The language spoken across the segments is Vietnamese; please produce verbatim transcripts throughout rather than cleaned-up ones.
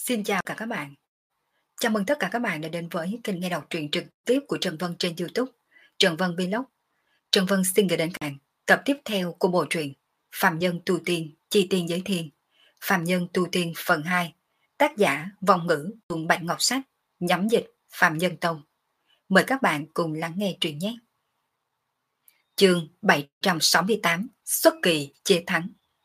Xin chào cả các bạn. Chào mừng tất cả các bạn đã đến với kênh nghe đọc truyện trực tiếp của Trần Vân trên YouTube, Trần Vân Vlog. Trần Vân xin gửi đến các bạn tập tiếp theo của bộ truyện Phàm Nhân Tu Tiên, Chi Tiên Giới Thiên, Phàm Nhân Tu Tiên phần hai, tác giả Vong Ngữ, cùng Bạch Ngọc Sách, nhắm dịch Phàm Nhân Tông. Mời các bạn cùng lắng nghe truyện nhé. Chương bảy trăm sáu mươi tám, xuất kỳ chia thắng.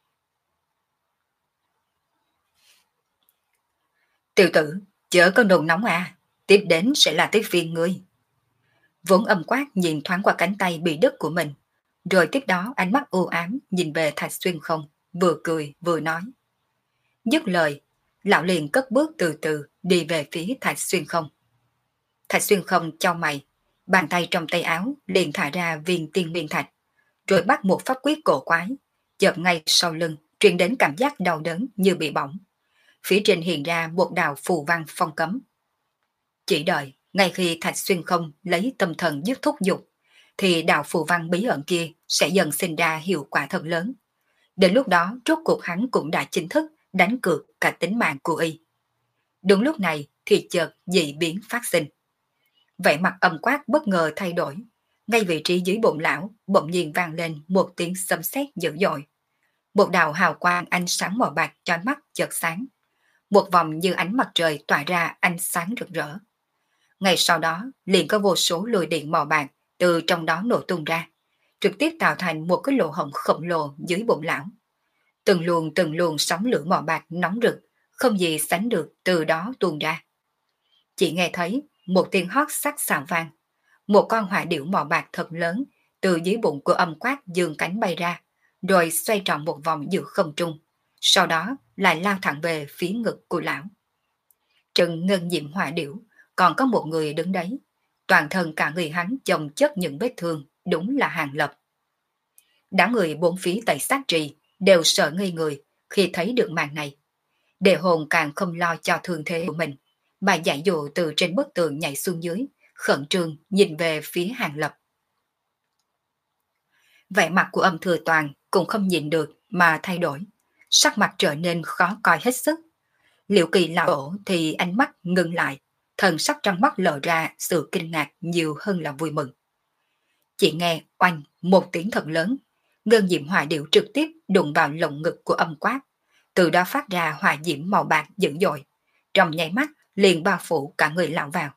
Tiểu tử, chớ có nôn nóng à, tiếp đến sẽ là tới phiên ngươi. Vốn âm quát nhìn thoáng qua cánh tay bị đứt của mình, rồi tiếp đó ánh mắt u ám nhìn về Thạch Xuyên Không, vừa cười vừa nói. Dứt lời, lão liền cất bước từ từ đi về phía Thạch Xuyên Không. Thạch Xuyên Không chau mày, bàn tay trong tay áo liền thả ra viên tiên nguyên thạch, rồi bắt một pháp quyết cổ quái, chợt ngay sau lưng truyền đến cảm giác đau đớn như bị bỏng. Phía trên hiện ra một đạo phù văn phong cấm. Chỉ đợi, ngay khi Thạch Xuyên Không lấy tâm thần dứt thúc dục, thì đạo phù văn bí ẩn kia sẽ dần sinh ra hiệu quả thật lớn. Đến lúc đó, rốt cuộc hắn cũng đã chính thức đánh cược cả tính mạng của y. Đúng lúc này thì chợt dị biến phát sinh. Vẻ mặt âm quát bất ngờ thay đổi. Ngay vị trí dưới bụng lão bỗng nhiên vang lên một tiếng sấm sét dữ dội. Một đạo hào quang ánh sáng màu bạc chói mắt chợt sáng. Một vòng như ánh mặt trời tỏa ra ánh sáng rực rỡ. Ngay sau đó liền có vô số lôi điện màu bạc từ trong đó nổ tung ra, trực tiếp tạo thành một cái lỗ hổng khổng lồ dưới bụng lão. Từng luồng từng luồng sóng lửa màu bạc nóng rực, không gì sánh được từ đó tuôn ra. Chỉ nghe thấy một tiếng hót sắc sảng vang, một con hỏa điểu màu bạc thật lớn từ dưới bụng của âm quát giương cánh bay ra, rồi xoay tròn một vòng giữa không trung, sau đó lại lao thẳng về phía ngực của lão. Trừng ngân diệm hỏa điểu, còn có một người đứng đấy, toàn thân cả người hắn chồng chất những vết thương, đúng là Hàng Lập. Đám người bốn phía Tây Sát Trì đều sợ ngây người khi thấy được màn này. Đệ hồn càng không lo cho thương thế của mình, mà giải dụ từ trên bức tường nhảy xuống dưới, khẩn trương nhìn về phía Hàng Lập. Vẻ mặt của Âm Thừa Toàn cũng không nhìn được mà thay đổi, sắc mặt trở nên khó coi hết sức. Liệu Kỳ lão tổ thì ánh mắt ngưng lại, thần sắc trong mắt lộ ra sự kinh ngạc nhiều hơn là vui mừng. Chỉ nghe oanh một tiếng thật lớn, ngân diệm hỏa điểu trực tiếp đụng vào lồng ngực của âm quát, từ đó phát ra hỏa diễm màu bạc dữ dội, trong nháy mắt liền bao phủ cả người lão vào.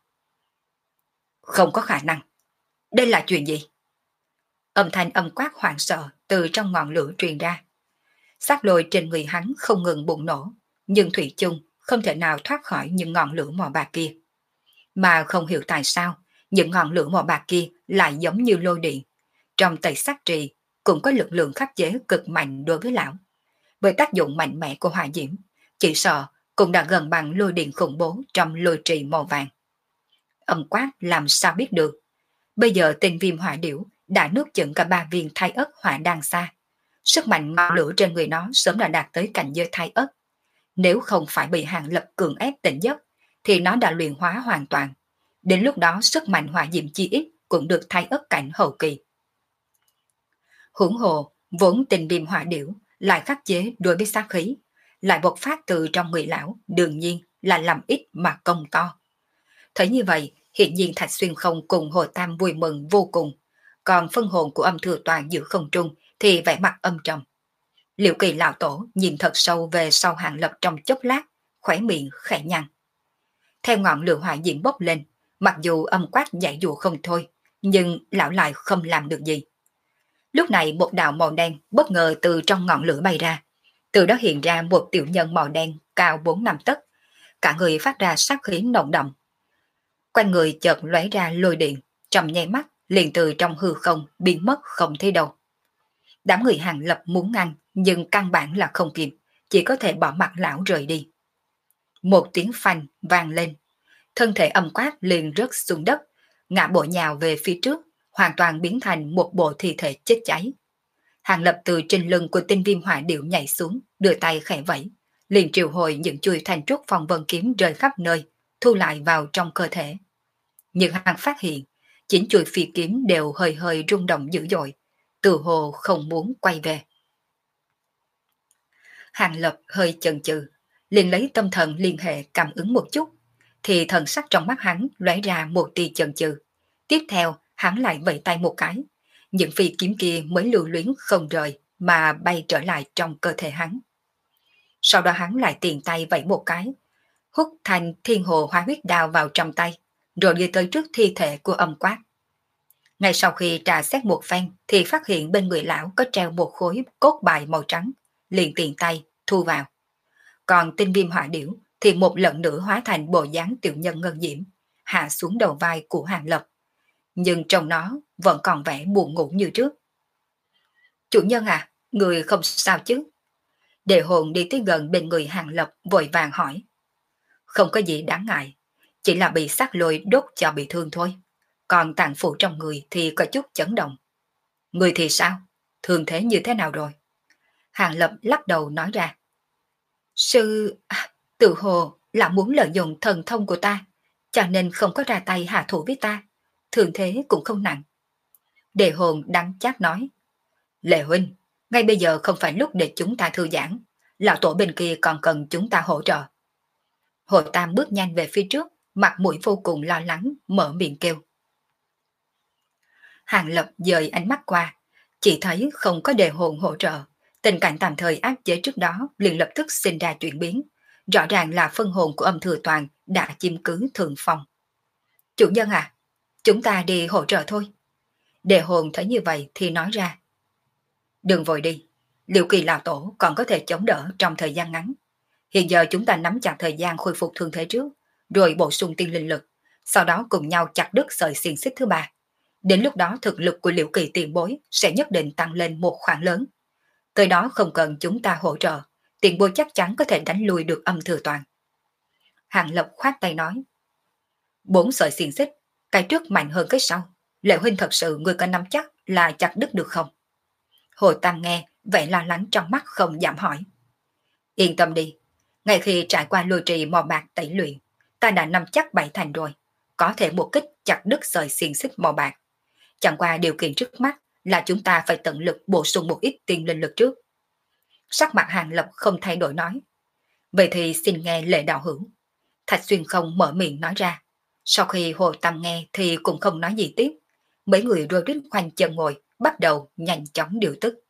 Không có khả năng, đây là chuyện gì? Âm thanh âm quát hoảng sợ từ trong ngọn lửa truyền ra. Sát lôi trên người hắn không ngừng bùng nổ, nhưng thủy chung không thể nào thoát khỏi những ngọn lửa màu bạc kia. Mà không hiểu tại sao, những ngọn lửa màu bạc kia lại giống như lôi điện. Trong Tây Sát Trì cũng có lực lượng khắc chế cực mạnh đối với lão. Với tác dụng mạnh mẽ của hỏa diễm, chỉ sợ cũng đã gần bằng lôi điện khủng bố trong lôi trì màu vàng. Âm quát làm sao biết được. Bây giờ tên viêm hỏa điểu đã nuốt chửng cả ba viên thai ất hỏa đan xa. Sức mạnh ngọn lửa trên người nó sớm đã đạt tới cảnh giới thai ất. Nếu không phải bị Hàng Lập cường ép tỉnh giấc, thì nó đã luyện hóa hoàn toàn. Đến lúc đó sức mạnh hỏa diệm chi ít cũng được thay ất cảnh hậu kỳ. Hưởng hồ, vốn tình viêm hỏa điểu lại khắc chế đối với sát khí, lại bộc phát từ trong người lão, đương nhiên là làm ít mà công to. Thấy như vậy, hiện nhiên Thạch Xuyên Không cùng Hồ Tam vui mừng vô cùng, còn phân hồn của Âm Thừa Toàn giữa không trung thì vẻ mặt âm trầm. Liệu Kỳ lão tổ nhìn thật sâu về sau Hàng Lập trong chốc lát, khỏe miệng khẽ nhăn. Theo ngọn lửa hỏa diễm bốc lên, mặc dù âm quát giải dụ không thôi, nhưng lão lại không làm được gì. Lúc này một đạo màu đen bất ngờ từ trong ngọn lửa bay ra, từ đó hiện ra một tiểu nhân màu đen cao bốn năm tấc, cả người phát ra sát khí nồng đậm. Quanh người chợt lóe ra lôi điện, trong nháy mắt liền từ trong hư không biến mất không thấy đâu. Đám người Hàng Lập muốn ngăn nhưng căn bản là không kịp, chỉ có thể bỏ mặc lão rời đi. Một tiếng phanh vang lên, thân thể âm quát liền rớt xuống đất, ngã bộ nhào về phía trước, hoàn toàn biến thành một bộ thi thể chết cháy. Hàng Lập từ trên lưng của tinh viêm hỏa điểu nhảy xuống, đưa tay khẽ vẫy, liền triệu hồi những chui thành trúc phong vân kiếm rơi khắp nơi, thu lại vào trong cơ thể. Nhưng hắn phát hiện, chính chuôi phi kiếm đều hơi hơi rung động dữ dội, từ hồ không muốn quay về. Hàng Lập hơi chần chừ, liền lấy tâm thần liên hệ cảm ứng một chút, thì thần sắc trong mắt hắn lóe ra một tia chần chừ. Tiếp theo, hắn lại vẫy tay một cái, những phi kiếm kia mới lưu luyến không rời mà bay trở lại trong cơ thể hắn. Sau đó hắn lại tiền tay vẫy một cái, hút thành thiên hồ hóa huyết đao vào trong tay, rồi đi tới trước thi thể của Âm Quát. Ngay sau khi trà xét một phen thì phát hiện bên người lão có treo một khối cốt bài màu trắng, liền tiền tay thu vào. Còn tinh viêm hỏa điểu thì một lần nữa hóa thành bộ dáng tiểu nhân ngân diễm, hạ xuống đầu vai của Hàng Lập. Nhưng trong nó vẫn còn vẻ buồn ngủ như trước. Chủ nhân à, người không sao chứ? Đề hồn đi tới gần bên người Hàng Lập vội vàng hỏi. Không có gì đáng ngại, chỉ là bị sát lôi đốt cho bị thương thôi. Còn tạng phủ trong người thì có chút chấn động. Người thì sao? Thương thế như thế nào rồi? Hàng Lập lắc đầu nói ra. Sư... À, tự hồ là muốn lợi dụng thần thông của ta, cho nên không có ra tay hạ thủ với ta. Thương thế cũng không nặng. Đề hồn đắng chát nói. Lệ huynh, ngay bây giờ không phải lúc để chúng ta thư giãn. Lão tổ bên kia còn cần chúng ta hỗ trợ. Hồ Tam bước nhanh về phía trước, mặt mũi vô cùng lo lắng, mở miệng kêu. Hàng Lập dời ánh mắt qua, chỉ thấy không có đề hồn hỗ trợ. Tình cảnh tạm thời áp chế trước đó liền lập tức sinh ra chuyển biến. Rõ ràng là phân hồn của Âm Thừa Toàn đã chiếm cứ thượng phong. Chủ nhân à, chúng ta đi hỗ trợ thôi. Đề hồn thấy như vậy thì nói ra. Đừng vội đi, Liệu Kỳ lão tổ còn có thể chống đỡ trong thời gian ngắn. Hiện giờ chúng ta nắm chặt thời gian khôi phục thương thế trước, rồi bổ sung tiên linh lực, sau đó cùng nhau chặt đứt sợi xiềng xích thứ ba. Đến lúc đó thực lực của Liễu Kỳ tiền bối sẽ nhất định tăng lên một khoản lớn. Tới đó không cần chúng ta hỗ trợ, tiền bối chắc chắn có thể đánh lui được Âm Thừa Toàn. Hàng Lập khoát tay nói. Bốn sợi xiềng xích, cái trước mạnh hơn cái sau. Lệ huynh thật sự người có nắm chắc là chặt đứt được không? Hồ Tam nghe, vẻ lo lắng trong mắt không giảm hỏi. Yên tâm đi, ngay khi trải qua lôi trì mò bạc tẩy luyện, ta đã nắm chắc bảy thành rồi, có thể một kích chặt đứt sợi xiềng xích mò bạc. Chẳng qua điều kiện trước mắt là chúng ta phải tận lực bổ sung một ít tiên linh lực trước. Sắc mặt Hàng Lập không thay đổi nói. Vậy thì xin nghe Lệ đạo hữu. Thạch Xuyên không mở miệng nói ra. Sau khi Hồ Tam nghe thì cũng không nói gì tiếp. Mấy người rôi rít khoanh chân ngồi, bắt đầu nhanh chóng điều tức.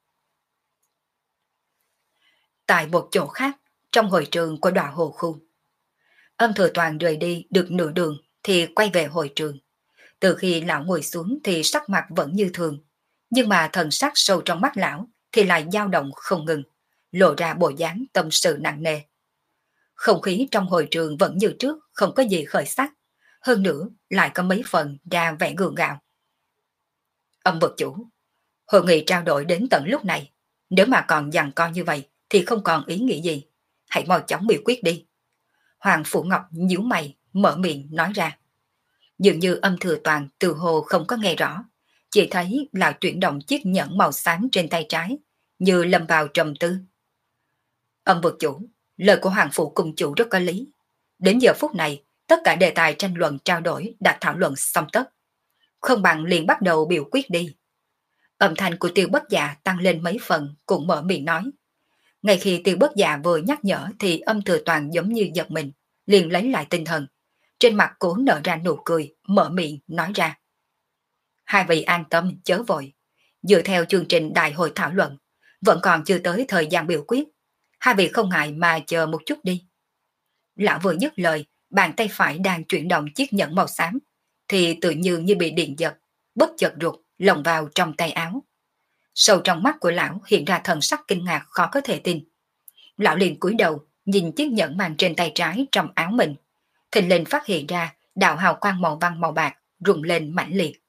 Tại một chỗ khác, trong hội trường của Đọa Hồ Khu, Âm Thừa Toàn rời đi được nửa đường thì quay về hội trường. Từ khi lão ngồi xuống thì sắc mặt vẫn như thường, nhưng mà thần sắc sâu trong mắt lão thì lại dao động không ngừng, lộ ra bộ dáng tâm sự nặng nề. Không khí trong hội trường vẫn như trước, không có gì khởi sắc, hơn nữa lại có mấy phần ra vẻ gượng gạo. Âm vực chủ, hội nghị trao đổi đến tận lúc này, nếu mà còn giằng co như vậy thì không còn ý nghĩa gì, hãy mau chóng biểu quyết đi. Hoàng Phủ Ngọc nhíu mày, mở miệng nói ra. Dường như Âm Thừa Toàn từ hồ không có nghe rõ, chỉ thấy lão chuyển động chiếc nhẫn màu xám trên tay trái, như lâm vào trầm tư. Âm vực chủ, lời của Hoàng Phủ Cung chủ rất có lý. Đến giờ phút này, tất cả đề tài tranh luận trao đổi đã thảo luận xong tất. Không bằng liền bắt đầu biểu quyết đi. Âm thanh của Tiêu Bất Dạ tăng lên mấy phần, cũng mở miệng nói. Ngay khi Tiêu Bất Dạ vừa nhắc nhở thì Âm Thừa Toàn giống như giật mình, liền lấy lại tinh thần. Trên mặt cố nở ra nụ cười, mở miệng nói ra. Hai vị an tâm chớ vội. Dựa theo chương trình đại hội thảo luận, vẫn còn chưa tới thời gian biểu quyết. Hai vị không ngại mà chờ một chút đi. Lão vừa dứt lời, bàn tay phải đang chuyển động chiếc nhẫn màu xám, thì tự như như bị điện giật, bất chợt ruột, lồng vào trong tay áo. Sâu trong mắt của lão hiện ra thần sắc kinh ngạc khó có thể tin. Lão liền cúi đầu, nhìn chiếc nhẫn mang trên tay trái trong áo mình. Thình lình phát hiện ra đạo hào quang màu vàng màu bạc rung lên mãnh liệt.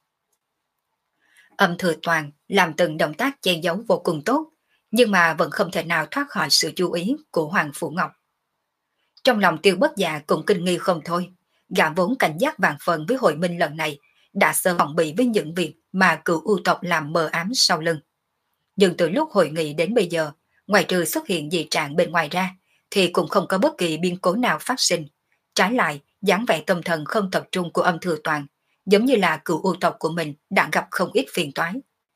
Âm Thừa Toàn làm từng động tác che giấu vô cùng tốt, nhưng mà vẫn không thể nào thoát khỏi sự chú ý của Hoàng Phủ Ngọc. Trong lòng Tiêu Bất Dạ cũng kinh nghi không thôi, gã vốn cảnh giác vàng phần với hội minh lần này, đã sớm phòng bị với những việc mà cựu ưu tộc làm mờ ám sau lưng. Nhưng từ lúc hội nghị đến bây giờ, ngoài trừ xuất hiện dị trạng bên ngoài ra, thì cũng không có bất kỳ biến cố nào phát sinh. Trái lại, dáng vẻ tâm thần không tập trung của Âm Thừa Toàn, giống như là cựu ưu tộc của mình đã gặp không ít phiền toái.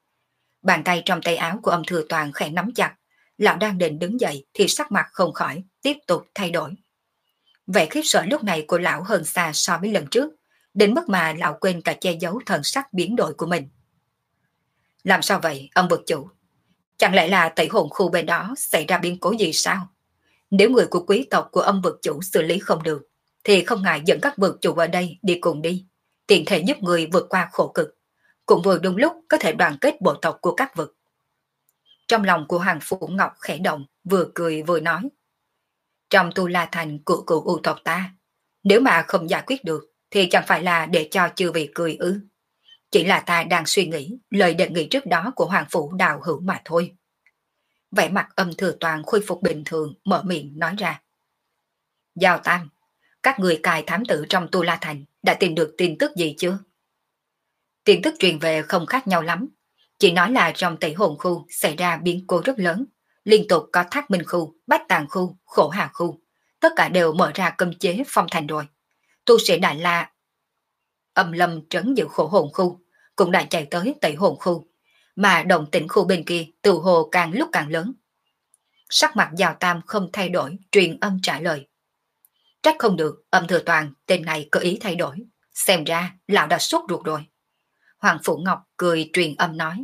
Bàn tay trong tay áo của Âm Thừa Toàn khẽ nắm chặt, lão đang định đứng dậy thì sắc mặt không khỏi tiếp tục thay đổi. Vẻ khiếp sợ lúc này của lão hơn xa so với lần trước, đến mức mà lão quên cả che giấu thần sắc biến đổi của mình. Làm sao vậy, ông vực chủ? Chẳng lẽ là tẩy hồn khu bên đó xảy ra biến cố gì sao? Nếu người của quý tộc của âm vực chủ xử lý không được, thì không ngại dẫn các vực chủ ở đây đi cùng đi, tiện thể giúp người vượt qua khổ cực. Cũng vừa đúng lúc có thể đoàn kết bộ tộc của các vực. Trong lòng của Hoàng Phủ Ngọc khẽ động, vừa cười vừa nói. Trong Tu La Thành của cụ u tộc ta, nếu mà không giải quyết được, thì chẳng phải là để cho chư vị cười ư. Chỉ là ta đang suy nghĩ lời đề nghị trước đó của Hoàng Phủ Đào Hữu mà thôi. Vẻ mặt Âm Thừa Toàn khôi phục bình thường, mở miệng nói ra. Giao Tam, các người cài thám tử trong Tu La Thành đã tìm được tin tức gì chưa? Tin tức truyền về không khác nhau lắm. Chỉ nói là trong tẩy hồn khu xảy ra biến cố rất lớn. Liên tục có Thác Minh khu, Bách Tàng khu, Khổ Hà khu. Tất cả đều mở ra cấm chế phong thành rồi. Tu sĩ Đại La Âm Lâm trấn giữ Khổ Hồn khu cũng đã chạy tới tẩy hồn khu. Mà động tĩnh khu bên kia từ hồ càng lúc càng lớn. Sắc mặt Giao Tam không thay đổi, truyền âm trả lời. Trách không được, Âm Thừa Toàn tên này có ý thay đổi. Xem ra lão đã sốt ruột rồi. Hoàng Phủ Ngọc cười truyền âm nói.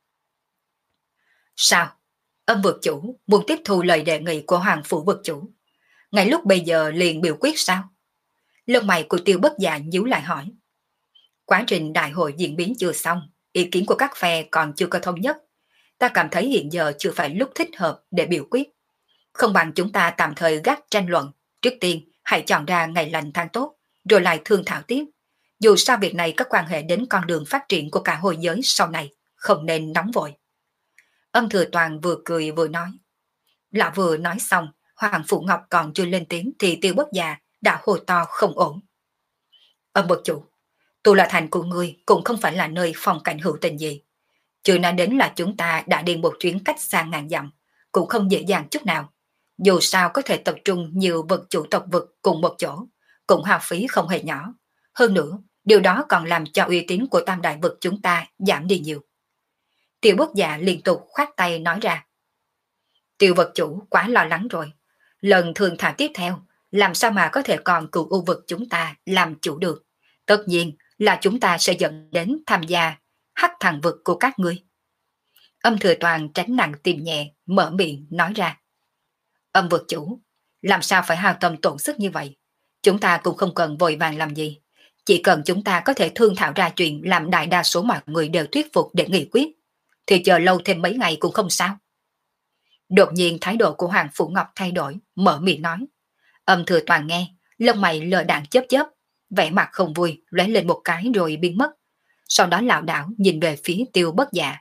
Sao? Âm vực chủ muốn tiếp thu lời đề nghị của Hoàng Phủ vực chủ. Ngay lúc bây giờ liền biểu quyết sao? Lông mày của Tiêu Bất Dạ nhíu lại hỏi. Quá trình đại hội diễn biến chưa xong, ý kiến của các phe còn chưa có thống nhất. Ta cảm thấy hiện giờ chưa phải lúc thích hợp để biểu quyết. Không bằng chúng ta tạm thời gác tranh luận. Trước tiên, hãy chọn ra ngày lành tháng tốt, rồi lại thương thảo tiếp. Dù sao việc này có quan hệ đến con đường phát triển của cả hồi giới sau này, không nên nóng vội. Âm Thừa Toàn vừa cười vừa nói. Lão vừa nói xong, Hoàng Phủ Ngọc còn chưa lên tiếng thì Tiêu Bất Già đã hồ to không ổn. Âm bậc chủ, Tu La Thành của ngươi cũng không phải là nơi phong cảnh hữu tình gì. Chưa nói đến là chúng ta đã đi một chuyến cách xa ngàn dặm, cũng không dễ dàng chút nào. Dù sao có thể tập trung nhiều vực chủ tộc vực cùng một chỗ, cũng hao phí không hề nhỏ. Hơn nữa, điều đó còn làm cho uy tín của tam đại vực chúng ta giảm đi nhiều. Tiêu Bất Dạ liên tục khoát tay nói ra. Tiêu vật chủ quá lo lắng rồi. Lần thường thảo tiếp theo, làm sao mà có thể còn cựu u vực chúng ta làm chủ được. Tất nhiên là chúng ta sẽ dẫn đến tham gia hắc thằng vực của các ngươi. Âm Thừa Toàn tránh nặng tìm nhẹ, mở miệng nói ra. Âm vực chủ, làm sao phải hao tâm tổn sức như vậy? Chúng ta cũng không cần vội vàng làm gì. Chỉ cần chúng ta có thể thương thảo ra chuyện làm đại đa số mọi người đều thuyết phục để nghị quyết, thì chờ lâu thêm mấy ngày cũng không sao. Đột nhiên thái độ của Hoàng Phủ Ngọc thay đổi, mở miệng nói. Âm Thừa Toàn nghe, lông mày lờ đạn chớp chớp, vẻ mặt không vui, lóe lên một cái rồi biến mất. Sau đó lảo đảo nhìn về phía Tiêu Bất Dạ.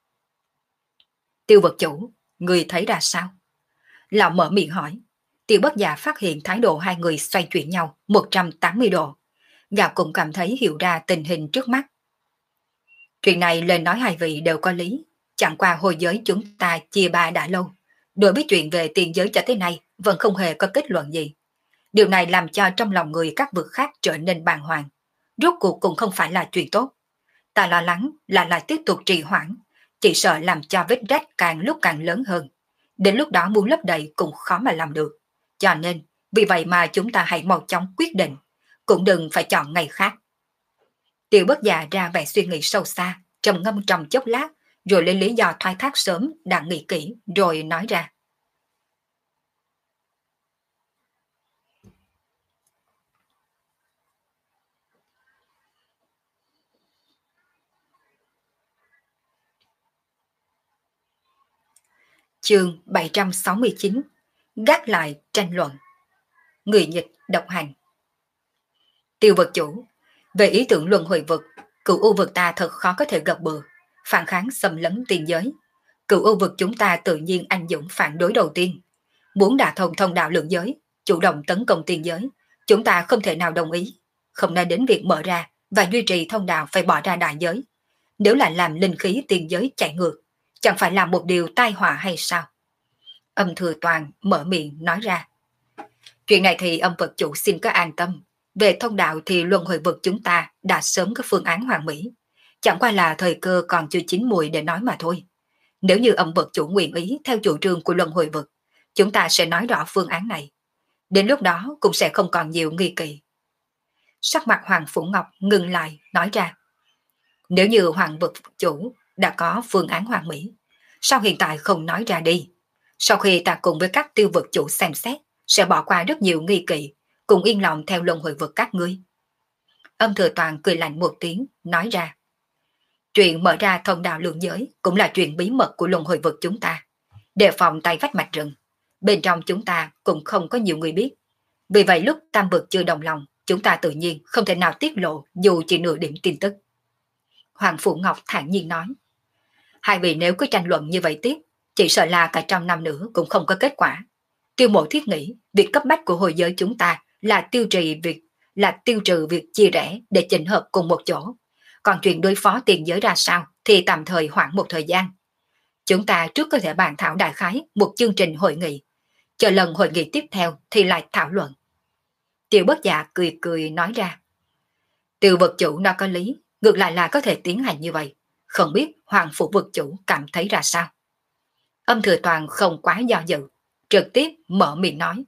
Tiêu vật chủ, người thấy ra sao? Lão mở miệng hỏi. Tiêu Bất Dạ phát hiện thái độ hai người xoay chuyển nhau một trăm tám mươi độ. Gã cũng cảm thấy hiểu ra tình hình trước mắt. Chuyện này lời nói hai vị đều có lý. Chẳng qua hồi giới chúng ta chia ba đã lâu. Đối với chuyện về tiền giới cho tới nay vẫn không hề có kết luận gì. Điều này làm cho trong lòng người các vực khác trở nên bàng hoàng. Rốt cuộc cũng không phải là chuyện tốt. Ta lo lắng là lại tiếp tục trì hoãn. Chỉ sợ làm cho vết rách càng lúc càng lớn hơn. Đến lúc đó muốn lấp đầy cũng khó mà làm được. Cho nên, vì vậy mà chúng ta hãy mau chóng quyết định. Cũng đừng phải chọn ngày khác. Tiêu Bất Dạ ra vẻ suy nghĩ sâu xa, trầm ngâm trong chốc lát, rồi lấy lý do thoái thác sớm, đã nghĩ kỹ, rồi nói ra. Chương bảy trăm sáu mươi chín. Gác lại tranh luận. Người dịch độc hành. Tiêu vật chủ, về ý tưởng luân hồi vực, cựu u vực ta thật khó có thể gập bừa, phản kháng xâm lấn tiền giới. Cựu u vực chúng ta tự nhiên anh dũng phản đối đầu tiên. Muốn đả thông thông đạo lượng giới, chủ động tấn công tiền giới, chúng ta không thể nào đồng ý. Không nói đến việc mở ra và duy trì thông đạo phải bỏ ra đại giới. Nếu lại làm linh khí tiền giới chạy ngược, chẳng phải là một điều tai họa hay sao? Âm Thừa Toàn mở miệng nói ra. Chuyện này thì âm vật chủ xin có an tâm. Về thông đạo thì luân hồi vực chúng ta đã sớm có phương án hoàn mỹ. Chẳng qua là thời cơ còn chưa chín mùi để nói mà thôi. Nếu như âm vật chủ nguyện ý theo chủ trương của luân hồi vực, chúng ta sẽ nói rõ phương án này. Đến lúc đó cũng sẽ không còn nhiều nghi kỵ. Sắc mặt Hoàng Phủ Ngọc ngừng lại, nói ra. Nếu như Hoàng vực chủ đã có phương án hoàn mỹ, sao hiện tại không nói ra đi? Sau khi ta cùng với các tiêu vực chủ xem xét, sẽ bỏ qua rất nhiều nghi kỵ, cùng yên lòng theo luân hồi vực các ngươi. Âm Thừa Toàn cười lạnh một tiếng, nói ra. Chuyện mở ra thông đạo lượng giới cũng là chuyện bí mật của luân hồi vực chúng ta. Đề phòng tay vách mạch rừng. Bên trong chúng ta cũng không có nhiều người biết. Vì vậy lúc tam vực chưa đồng lòng, chúng ta tự nhiên không thể nào tiết lộ dù chỉ nửa điểm tin tức. Hoàng Phủ Ngọc thản nhiên nói. Hai vị nếu cứ tranh luận như vậy tiếp, chỉ sợ là cả trăm năm nữa cũng không có kết quả. Tiêu Mộ thiết nghĩ việc cấp bách của hồi giới chúng ta là tiêu trì việc là tiêu trừ việc chia rẽ để chỉnh hợp cùng một chỗ. Còn chuyện đối phó tiền giới ra sao thì tạm thời hoãn một thời gian. Chúng ta trước có thể bàn thảo đại khái một chương trình hội nghị. Chờ lần hội nghị tiếp theo thì lại thảo luận. Tiêu Bất Dạ cười cười nói ra. Tiêu vực chủ nó có lý, ngược lại là có thể tiến hành như vậy. Không biết Hoàng Phủ vực chủ cảm thấy ra sao? Âm Thừa Toàn không quá do dự, trực tiếp mở miệng nói.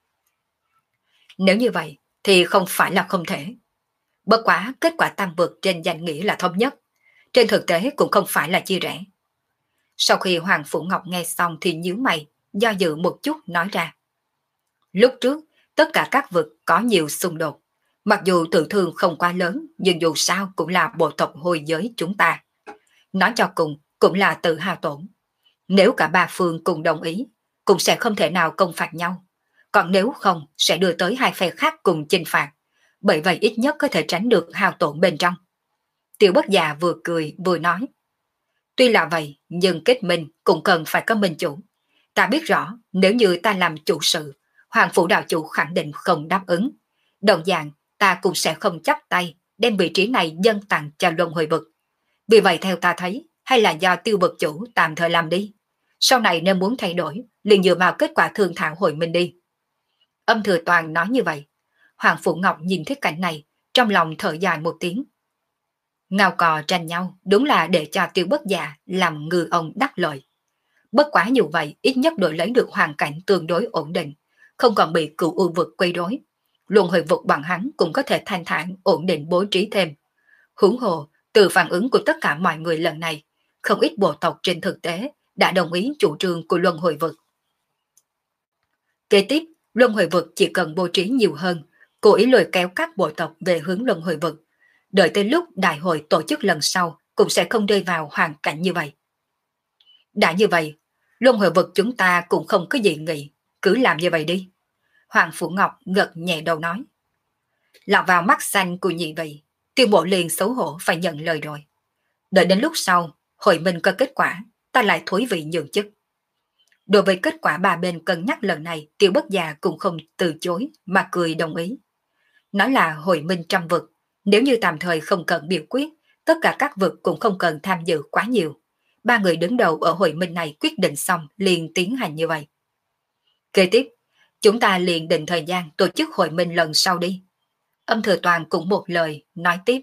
Nếu như vậy thì không phải là không thể. Bất quá kết quả tam vực trên danh nghĩa là thống nhất, trên thực tế cũng không phải là chia rẽ. Sau khi Hoàng Phủ Ngọc nghe xong thì nhíu mày, do dự một chút nói ra. Lúc trước, tất cả các vực có nhiều xung đột. Mặc dù tự thương không quá lớn, nhưng dù sao cũng là bộ tộc hồi giới chúng ta. Nói cho cùng, cũng là tự hao tổn. Nếu cả ba phương cùng đồng ý, cũng sẽ không thể nào công phạt nhau. Còn nếu không, sẽ đưa tới hai phe khác cùng chinh phạt. Bởi vậy ít nhất có thể tránh được hao tổn bên trong. Tiêu Bất Dạ vừa cười vừa nói. Tuy là vậy, nhưng kết minh cũng cần phải có minh chủ. Ta biết rõ, nếu như ta làm chủ sự, Hoàng Phủ đạo chủ khẳng định không đáp ứng. Đồng dạng, ta cũng sẽ không chấp tay đem vị trí này dâng tặng cho luân hồi vực. Vì vậy theo ta thấy, hay là do Tiêu vực chủ tạm thời làm đi. Sau này nếu muốn thay đổi, liền dựa vào kết quả thương thảo hội minh đi. Âm Thừa Toàn nói như vậy. Hoàng Phủ Ngọc nhìn thấy cảnh này, trong lòng thở dài một tiếng. Ngao cò tranh nhau đúng là để cho Tiêu Bất Dạ làm ngư ông đắc lợi. Bất quá như vậy ít nhất đổi lấy được hoàn cảnh tương đối ổn định, không còn bị cựu u vực quấy rối. Luân hồi vực bằng hắn cũng có thể thanh thản ổn định bố trí thêm. Huống hồ, từ phản ứng của tất cả mọi người lần này, không ít bộ tộc trên thực tế đã đồng ý chủ trương của luân hồi vực. Kế tiếp, luân hồi vực chỉ cần bố trí nhiều hơn, cố ý lôi kéo các bộ tộc về hướng luân hồi vực. Đợi tới lúc đại hội tổ chức lần sau cũng sẽ không rơi vào hoàn cảnh như vậy. Đã như vậy, luân hồi vực chúng ta cũng không có gì nghĩ, cứ làm như vậy đi. Hoàng Phủ Ngọc gật nhẹ đầu nói. Lọt vào mắt xanh của nhị vị, Tiêu Bộ liền xấu hổ phải nhận lời rồi. Đợi đến lúc sau, hội minh có kết quả, ta lại thối vị nhường chức. Đối với kết quả ba bên cân nhắc lần này, Tiêu Bất Dạ cũng không từ chối mà cười đồng ý. Nói là hội minh trăm vực, nếu như tạm thời không cần biểu quyết, tất cả các vực cũng không cần tham dự quá nhiều. Ba người đứng đầu ở hội minh này quyết định xong liền tiến hành như vậy. Kế tiếp, chúng ta liền định thời gian tổ chức hội minh lần sau đi. Âm Thừa Toàn cũng một lời nói tiếp.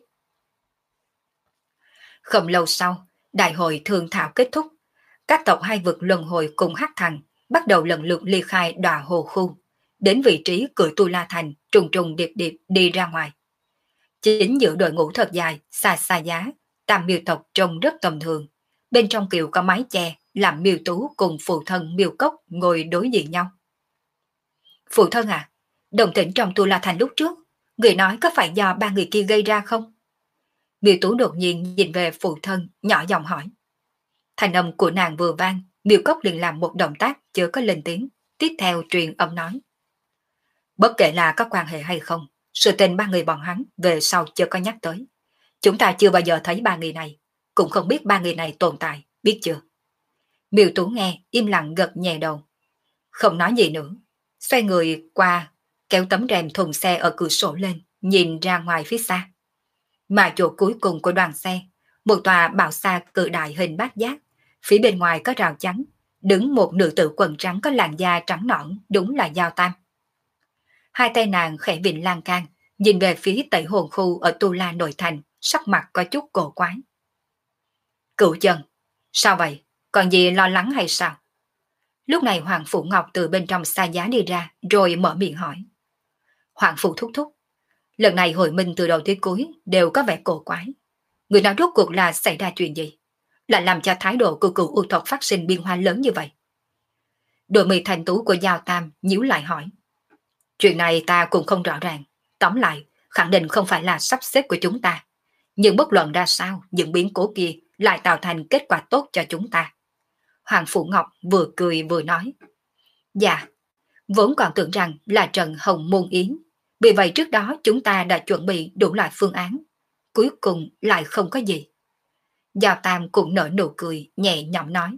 Không lâu sau, đại hội thương thảo kết thúc. Các tộc hai vực luân hồi cùng Hắc Thành bắt đầu lần lượt ly khai Đọa Hồ khu, đến vị trí cửa Tu La Thành trùng trùng điệp điệp đi ra ngoài. Chính giữa đội ngũ thật dài, xa xa giá, tam miêu tộc trông rất tầm thường. Bên trong kiều có mái che, làm miêu tú cùng phụ thân miêu cốc ngồi đối diện nhau. Phụ thân à, động tĩnh trong Tu La Thành lúc trước, người nói có phải do ba người kia gây ra không? Miêu tú đột nhiên nhìn về phụ thân, nhỏ giọng hỏi. Thành âm của nàng vừa vang, miêu cốc liền làm một động tác chưa có lên tiếng, tiếp theo truyền âm nói. Bất kể là có quan hệ hay không, sự tình ba người bọn hắn về sau chưa có nhắc tới. Chúng ta chưa bao giờ thấy ba người này, cũng không biết ba người này tồn tại, biết chưa? Miêu Tú nghe, im lặng gật nhẹ đầu. Không nói gì nữa, xoay người qua, kéo tấm rèm thùng xe ở cửa sổ lên, nhìn ra ngoài phía xa. Mà chỗ cuối cùng của đoàn xe, một tòa bảo xa cự đại hình bát giác, phía bên ngoài có rào chắn, đứng một nữ tử quần trắng có làn da trắng nõn, đúng là Giao Tam. Hai tay nàng khẽ vịn lan can, nhìn về phía Tẩy Hồn khu ở Tu La nội thành, sắc mặt có chút cổ quái. Cửu chân, sao vậy? Còn gì lo lắng hay sao? Lúc này Hoàng Phủ Ngọc từ bên trong xa giá đi ra, rồi mở miệng hỏi. Hoàng Phủ thúc thúc, lần này hồi minh từ đầu tới cuối đều có vẻ cổ quái. Người nói rốt cuộc là xảy ra chuyện gì? Lại làm cho thái độ của cựu u tộc phát sinh biến hóa lớn như vậy? Đôi mi thành tú của Giao Tam nhíu lại hỏi. Chuyện này ta cũng không rõ ràng. Tóm lại, khẳng định không phải là sắp xếp của chúng ta. Nhưng bất luận ra sao, những biến cố kia lại tạo thành kết quả tốt cho chúng ta. Hoàng Phủ Ngọc vừa cười vừa nói. Dạ, vốn còn tưởng rằng là trận hồng môn yến. Vì vậy trước đó chúng ta đã chuẩn bị đủ loại phương án. Cuối cùng lại không có gì. Giao Tam cũng nở nụ cười, nhẹ nhõm nói.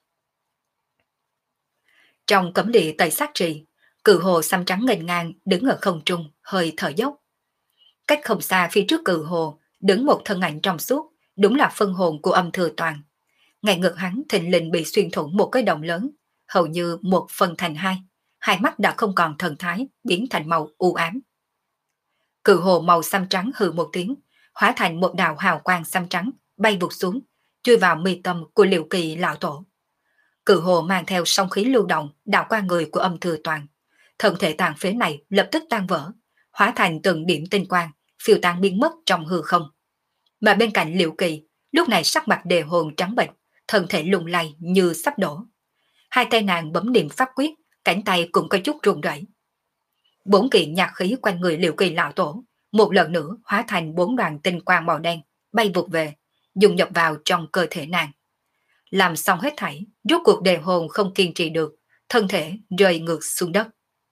Trong cấm địa Tây Sát Trì, cự hồ xăm trắng nghênh ngang đứng ở không trung, hơi thở dốc. Cách không xa phía trước cự hồ, đứng một thân ảnh trong suốt, đúng là phân hồn của Âm Thừa Toàn. Ngay ngực hắn thình lình bị xuyên thủng một cái động lớn, hầu như một phần thành hai, hai mắt đã không còn thần thái, biến thành màu u ám. Cự hồ màu xăm trắng hừ một tiếng, hóa thành một đạo hào quang xăm trắng, bay vụt xuống, chui vào mi tâm của Liệu Kỳ lão tổ. Cự hồ mang theo sóng khí lưu động đảo qua người của Âm Thừa Toàn. Thân thể tàn phế này lập tức tan vỡ, hóa thành từng điểm tinh quang, phiêu tán biến mất trong hư không. Mà bên cạnh Liệu Kỳ, lúc này sắc mặt đề hồn trắng bệch, thân thể lung lay như sắp đổ. Hai tay nàng bấm niệm pháp quyết, cánh tay cũng có chút run rẩy. Bốn kiện nhạc khí quanh người Liệu Kỳ lão tổ, một lần nữa hóa thành bốn đoàn tinh quang màu đen, bay vụt về, dùng nhập vào trong cơ thể nàng. Làm xong hết thảy, rốt cuộc đề hồn không kiên trì được, thân thể rơi ngược xuống đất.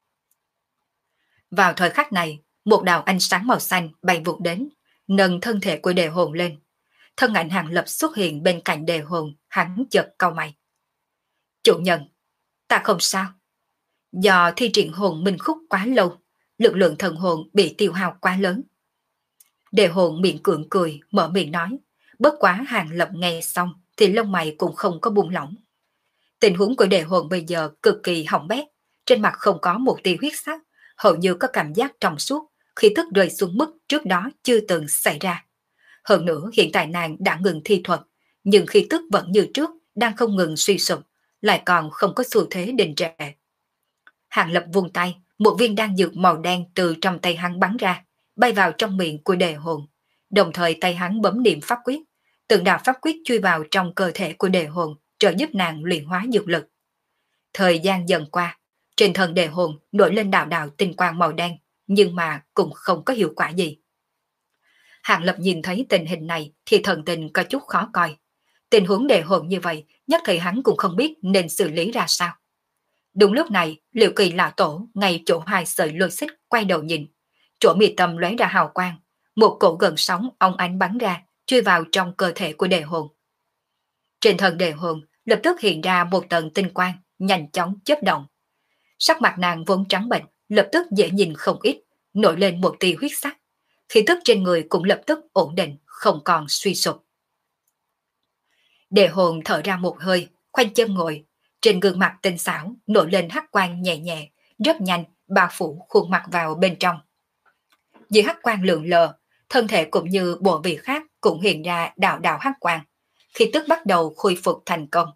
Vào thời khắc này, một đạo ánh sáng màu xanh bay vụt đến, nâng thân thể của đề hồn lên. Thân ảnh Hàng Lập xuất hiện bên cạnh đề hồn, hắn chợt cau mày. Chủ nhân, ta không sao. Do thi triển hồn minh khúc quá lâu, lực lượng thần hồn bị tiêu hao quá lớn. Đề hồn miệng cưỡng cười, mở miệng nói, bất quá Hàng Lập nghe xong thì lông mày cũng không có buông lỏng. Tình huống của đề hồn bây giờ cực kỳ hỏng bét, trên mặt không có một tia huyết sắc, hầu như có cảm giác trong suốt, khi tức rơi xuống mức trước đó chưa từng xảy ra. Hơn nữa hiện tại nàng đã ngừng thi thuật, nhưng khi tức vẫn như trước, đang không ngừng suy sụp, lại còn không có xu thế đình trệ. Hàng Lập vung tay, một viên đan dược màu đen từ trong tay hắn bắn ra, bay vào trong miệng của đề hồn. Đồng thời tay hắn bấm niệm pháp quyết, từng đạo pháp quyết chui vào trong cơ thể của đề hồn, trợ giúp nàng luyện hóa dược lực. Thời gian dần qua, trên thân đề hồn nổi lên đạo đạo tinh quang màu đen, nhưng mà cũng không có hiệu quả gì. Hàng Lập nhìn thấy tình hình này thì thần tình có chút khó coi. Tình huống đề hồn như vậy, nhất thời hắn cũng không biết nên xử lý ra sao. Đúng lúc này, Liệu Kỳ lão tổ ngay chỗ hai sợi lôi xích quay đầu nhìn, chỗ mi tâm lóe ra hào quang, một cổ gần sóng ong ánh bắn ra, chui vào trong cơ thể của đề hồn. Trên thân đề hồn lập tức hiện ra một tầng tinh quang, nhanh chóng chớp động. Sắc mặt nàng vốn trắng bệch, lập tức dễ nhìn không ít, nổi lên một tia huyết sắc. Khí tức trên người cũng lập tức ổn định, không còn suy sụp. Đề hồn thở ra một hơi, khoanh chân ngồi, trên gương mặt tinh xảo nổi lên hắc quang nhẹ nhẹ, rất nhanh bao phủ khuôn mặt vào bên trong. Dưới hắc quang lượn lờ, thân thể cũng như bộ vị khác cũng hiện ra đạo đạo hắc quang, khi tức bắt đầu khôi phục thành công.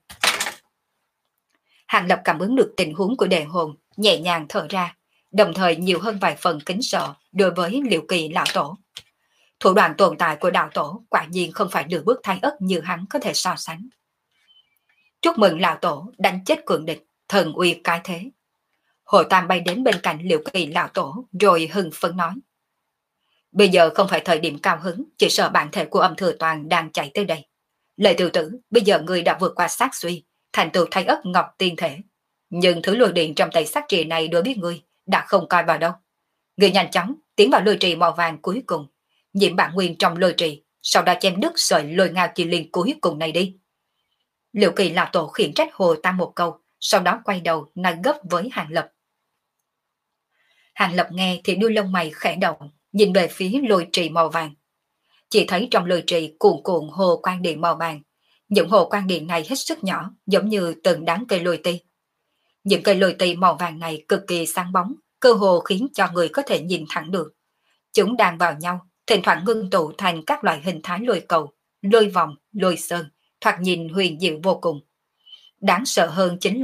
Hàng Lập cảm ứng được tình huống của đề hồn, nhẹ nhàng thở ra, đồng thời nhiều hơn vài phần kính sợ đối với Liệu Kỳ lão tổ. Thủ đoạn tồn tại của đạo tổ quả nhiên không phải nửa bước thái ất như hắn có thể so sánh. Chúc mừng lão tổ đánh chết cường địch, thần uy cái thế. Hồ Tam bay đến bên cạnh Liệu Kỳ lão tổ rồi hưng phấn nói. Bây giờ không phải thời điểm cao hứng, chỉ sợ bản thể của Âm Thừa Toàn đang chạy tới đây. Lệ tiểu tử, bây giờ người đã vượt qua sát suy, thành tựu thái ất ngọc tiên thể. Nhưng thứ lôi điện trong tay sát trì này đối với ngươi đã không coi vào đâu. Ngươi nhanh chóng tiến vào lôi trì màu vàng cuối cùng, nhiễm bản nguyên trong lôi trì, sau đó chém đứt sợi lôi ngao chi liên cuối cùng này đi. Liệu Kỳ lão tổ khiển trách Hồ Tam một câu, sau đó quay đầu nói gấp với Hàng Lập. Hàng Lập nghe thì đuôi lông mày khẽ động, nhìn về phía lôi trì màu vàng. Chỉ thấy trong lôi trì cuồn cuộn hồ quang điện màu vàng. Những hồ quang điện này hết sức nhỏ, giống như từng đám cây lôi ti. Những cây lôi ti màu vàng này cực kỳ sáng bóng, cơ hồ khiến cho người có thể nhìn thẳng được. Chúng đan vào nhau, thỉnh thoảng ngưng tụ thành các loại hình thái lôi cầu, lôi vòng, lôi sơn, thoạt nhìn huyền diệu vô cùng. Đáng sợ hơn chính là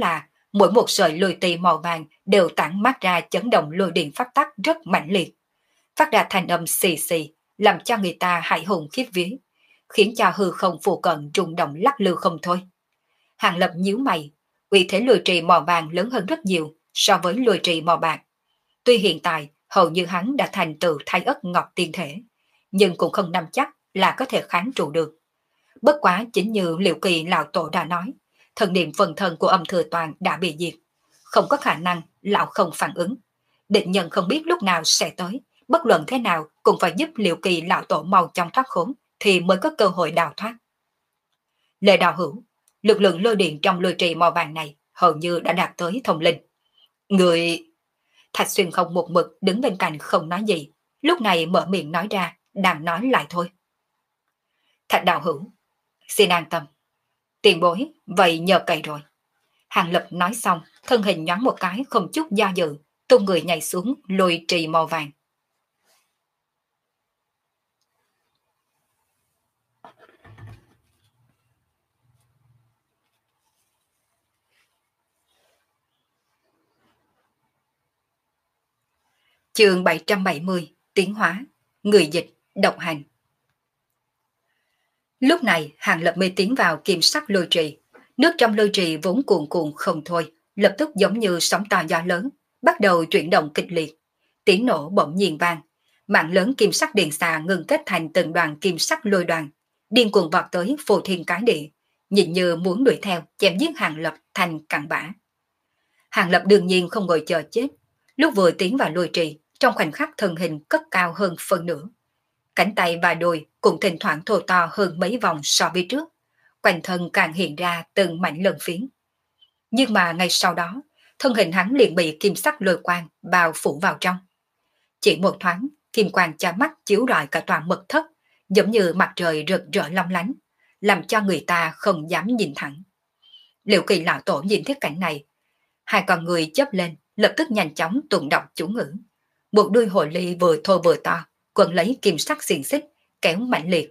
Mỗi một sợi lôi tì màu vàng đều tản mát ra chấn động lôi điện phát tắc rất mạnh liệt, phát ra thanh âm xì xì, làm cho người ta hãi hùng khiếp vía, khiến cho hư không phù cận rung động lắc lư không thôi. Hàng Lập nhíu mày, uy thế lôi trì màu vàng lớn hơn rất nhiều so với lôi trì màu bạc. Tuy hiện tại hầu như hắn đã thành tựu thái ất ngọc tiên thể, nhưng cũng không nắm chắc là có thể kháng trụ được. Bất quá chính như Liệu Kỳ lão tổ đã nói, thần niệm phần thân của Âm Thừa Toàn đã bị diệt, không có khả năng lão không phản ứng. Địch nhân không biết lúc nào sẽ tới, bất luận thế nào cũng phải giúp Liệu Kỳ lão tổ mau trong thoát khốn thì mới có cơ hội đào thoát. Lệ Đạo Hữu, lực lượng lôi điện trong lôi trì màu vàng này hầu như đã đạt tới thông linh. Người... Thạch Xuyên không một mực đứng bên cạnh không nói gì, lúc này mở miệng nói ra, đang nói lại thôi. Thạch Đạo Hữu, xin an tâm. Tiền bối, vậy nhờ cậy rồi. Hàng Lập nói xong, thân hình nhoáng một cái không chút do dự, tung người nhảy xuống lôi trì màu vàng. Chương bảy trăm bảy mươi, tiến hóa, người dịch, độc hành. Lúc này, Hàng Lập mới tiến vào kim sắc lôi trì. Nước trong lôi trì vốn cuồn cuộn không thôi, lập tức giống như sóng to gió lớn, bắt đầu chuyển động kịch liệt. Tiếng nổ bỗng nhiên vang, mạng lớn kim sắc điện xà ngừng kết thành từng đoàn kim sắc lôi đoàn, điên cuồng vọt tới phô thiên cái địa, nhìn như muốn đuổi theo, chém giết Hàng Lập thành cặn bã. Hàng Lập đương nhiên không ngồi chờ chết, lúc vừa tiến vào lôi trì, trong khoảnh khắc thân hình cất cao hơn phân nửa. Cánh tay và đùi cũng thỉnh thoảng thô to hơn mấy vòng so với trước, quanh thân càng hiện ra từng mảnh lân phiến. Nhưng mà ngay sau đó, thân hình hắn liền bị kim sắc lôi quang bao phủ vào trong. Chỉ một thoáng, kim quang chói mắt chiếu rọi cả toàn mật thất, giống như mặt trời rực rỡ long lánh, làm cho người ta không dám nhìn thẳng. Liệu Kỳ lão tổ nhìn thấy cảnh này, hai con người chớp lên, lập tức nhanh chóng tụng đọc chú ngữ. Một đuôi hồ ly vừa thô vừa to, quấn lấy kim sắc xiềng xích, kéo mạnh liệt.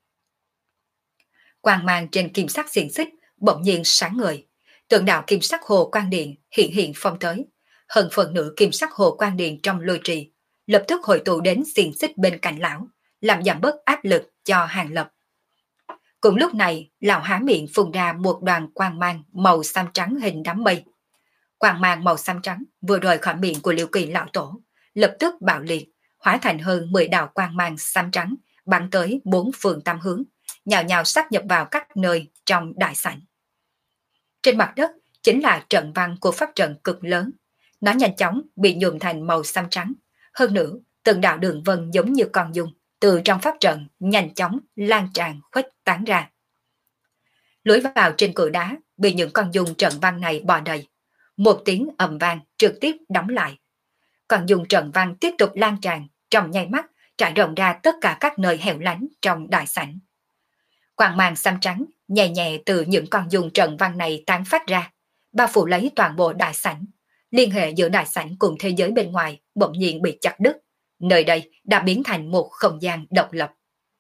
Quang mang trên kim sắc xiềng xích bỗng nhiên sáng ngời, tượng đạo kim sắc hồ quang điện hiện hiện phong tới, hơn phần nửa kim sắc hồ quang điện trong lôi trì lập tức hội tụ đến xiềng xích bên cạnh lão, làm giảm bớt áp lực cho Hàng Lập. Cùng lúc này, lão há miệng phun ra một đoàn quang mang màu xám trắng hình đám mây. Quang mang màu xám trắng vừa rời khỏi miệng của Liệu Kỳ lão tổ, lập tức bạo liệt, hóa thành hơn mười đạo quang mang xám trắng, bắn tới bốn phương tám hướng, nhào nhào sát nhập vào các nơi trong đại sảnh. Trên mặt đất chính là trận văn của pháp trận cực lớn, nó nhanh chóng bị nhuộm thành màu xám trắng. Hơn nữa, từng đạo đường vân giống như con dung từ trong pháp trận nhanh chóng lan tràn khuếch tán ra. Lối vào trên cửa đá bị những con dung trận văn này bò đầy, một tiếng ầm vang trực tiếp đóng lại. Còn dùng trận văn tiếp tục lan tràn, trong nháy mắt trải rộng ra tất cả các nơi hẻo lánh trong đại sảnh. Quang mang xám trắng nhẹ nhẹ từ những con dùng trận văn này tán phát ra, bao phủ lấy toàn bộ đại sảnh. Liên hệ giữa đại sảnh cùng thế giới bên ngoài bỗng nhiên bị chặt đứt, nơi đây đã biến thành một không gian độc lập.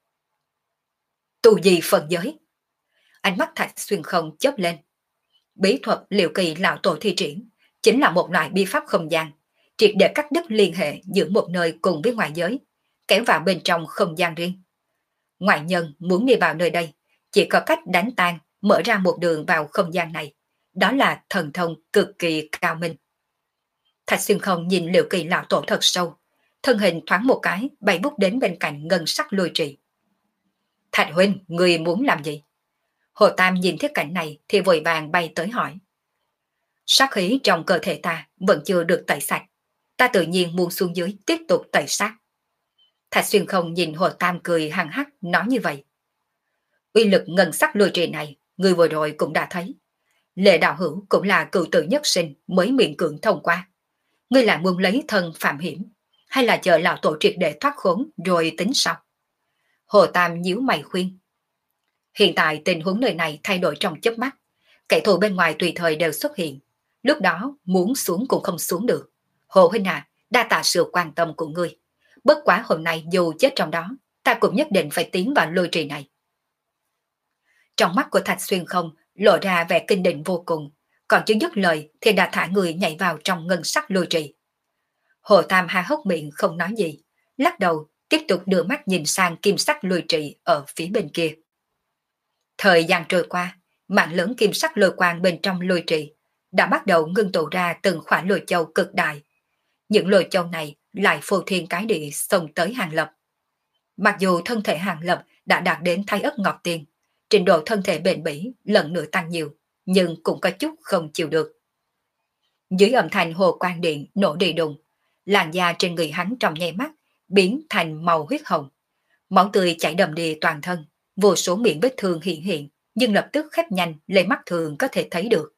Tu gì phần giới? Ánh mắt Thạch Xuyên không chớp lên. Bí thuật Liệu Kỳ lão tổ thi triển chính là một loại bi pháp không gian, triệt để cắt đứt liên hệ giữa một nơi cùng với ngoại giới, kéo vào bên trong không gian riêng. Ngoại nhân muốn đi vào nơi đây, chỉ có cách đánh tan, mở ra một đường vào không gian này. Đó là thần thông cực kỳ cao minh. Thạch Xuyên không nhìn Liệu Kỳ lão tổ thật sâu, thân hình thoáng một cái bay bút đến bên cạnh ngân sắc lôi trì. Thạch huynh, người muốn làm gì? Hồ Tam nhìn thấy cảnh này thì vội vàng bay tới hỏi. Sát khí trong cơ thể ta vẫn chưa được tẩy sạch, ta tự nhiên muốn xuống dưới tiếp tục tẩy sát. Thạch Xuyên không nhìn Hồ Tam cười hằng hắc nói như vậy. Uy lực ngân sắc lôi trì này, người vừa rồi cũng đã thấy. Lệ đạo hữu cũng là cựu tử nhất sinh mới miễn cưỡng thông qua. Ngươi là muốn lấy thân phạm hiểm, hay là chờ lão tổ triệt để thoát khốn rồi tính sau? Hồ Tam nhíu mày khuyên. Hiện tại tình huống nơi này thay đổi trong chớp mắt, kẻ thù bên ngoài tùy thời đều xuất hiện, lúc đó muốn xuống cũng không xuống được. Hồ huynh à, đa tạ sự quan tâm của ngươi. Bất quá hôm nay dù chết trong đó, ta cũng nhất định phải tiến vào lôi trì này. Trong mắt của Thạch Xuyên không lộ ra vẻ kinh định vô cùng, còn chưa dứt lời thì đã thả người nhảy vào trong ngân sắc lôi trì. Hồ Tam há hốc miệng không nói gì, lắc đầu tiếp tục đưa mắt nhìn sang kim sắc lôi trì ở phía bên kia. Thời gian trôi qua, mạng lớn kim sắc lôi quang bên trong lôi trì đã bắt đầu ngưng tụ ra từng khoản lôi châu cực đại. Những lôi châu này lại phô thiên cái địa xông tới Hàng Lập. Mặc dù thân thể Hàng Lập đã đạt đến Thái Ất Ngọc Tiên, trình độ thân thể bền bỉ lần nữa tăng nhiều, nhưng cũng có chút không chịu được. Dưới âm thanh hồ quang điện nổ đi đùng, làn da trên người hắn trong nháy mắt biến thành màu huyết hồng, máu tươi chảy đầm đìa toàn thân, vô số miệng vết thương hiện hiện, nhưng lập tức khép nhanh lấy mắt thường có thể thấy được.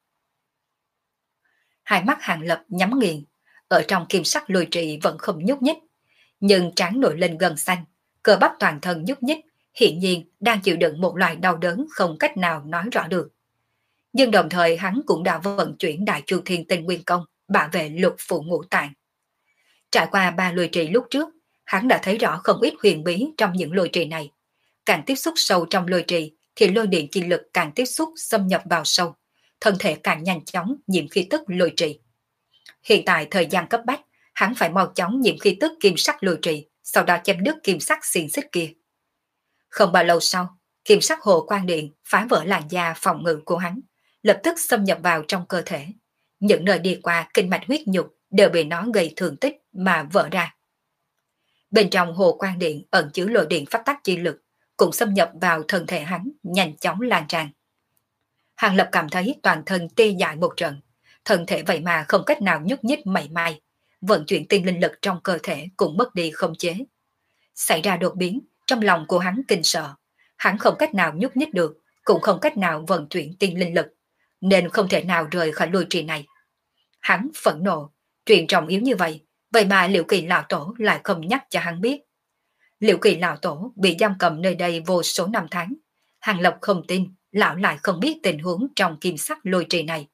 Hai mắt Hàng Lập nhắm nghiền, ở trong kim sắc lôi trì vẫn không nhúc nhích, nhưng trán nổi lên gân xanh, cơ bắp toàn thân nhúc nhích, hiện nhiên đang chịu đựng một loại đau đớn không cách nào nói rõ được. Nhưng đồng thời hắn cũng đã vận chuyển Đại Chu Thiên Tinh Nguyên Công bảo vệ lục phủ ngũ tạng. Trải qua ba lôi trì lúc trước, hắn đã thấy rõ không ít huyền bí trong những lôi trì này. Càng tiếp xúc sâu trong lôi trì thì lôi điện chi lực càng tiếp xúc xâm nhập vào sâu, thân thể càng nhanh chóng nhiễm khí tức lôi trì. Hiện tại thời gian cấp bách, hắn phải mau chóng nhiễm khí tức kim sắc lôi trì, sau đó chém đứt kim sắc xiềng xích kia. Không bao lâu sau, kim sắc hồ quang điện phá vỡ làn da phòng ngự của hắn, lập tức xâm nhập vào trong cơ thể. Những nơi đi qua kinh mạch huyết nhục đều bị nó gây thương tích mà vỡ ra. Bên trong hồ quang điện ẩn chứa lôi điện phát tác chi lực, cũng xâm nhập vào thân thể hắn, nhanh chóng lan tràn. Hàng Lập cảm thấy toàn thân tê dại một trận, thân thể vậy mà không cách nào nhúc nhích mảy may, vận chuyển tiên linh lực trong cơ thể cũng mất đi không chế. Xảy ra đột biến, trong lòng của hắn kinh sợ, hắn không cách nào nhúc nhích được, cũng không cách nào vận chuyển tiên linh lực, nên không thể nào rời khỏi lôi trì này. Hắn phẫn nộ, chuyện trọng yếu như vậy, vậy mà Liễu Kỳ lão tổ lại không nhắc cho hắn biết. Liễu Kỳ lão tổ bị giam cầm nơi đây vô số năm tháng, Hàng Lập không tin lão lại không biết tình huống trong kim sắc lôi trì này.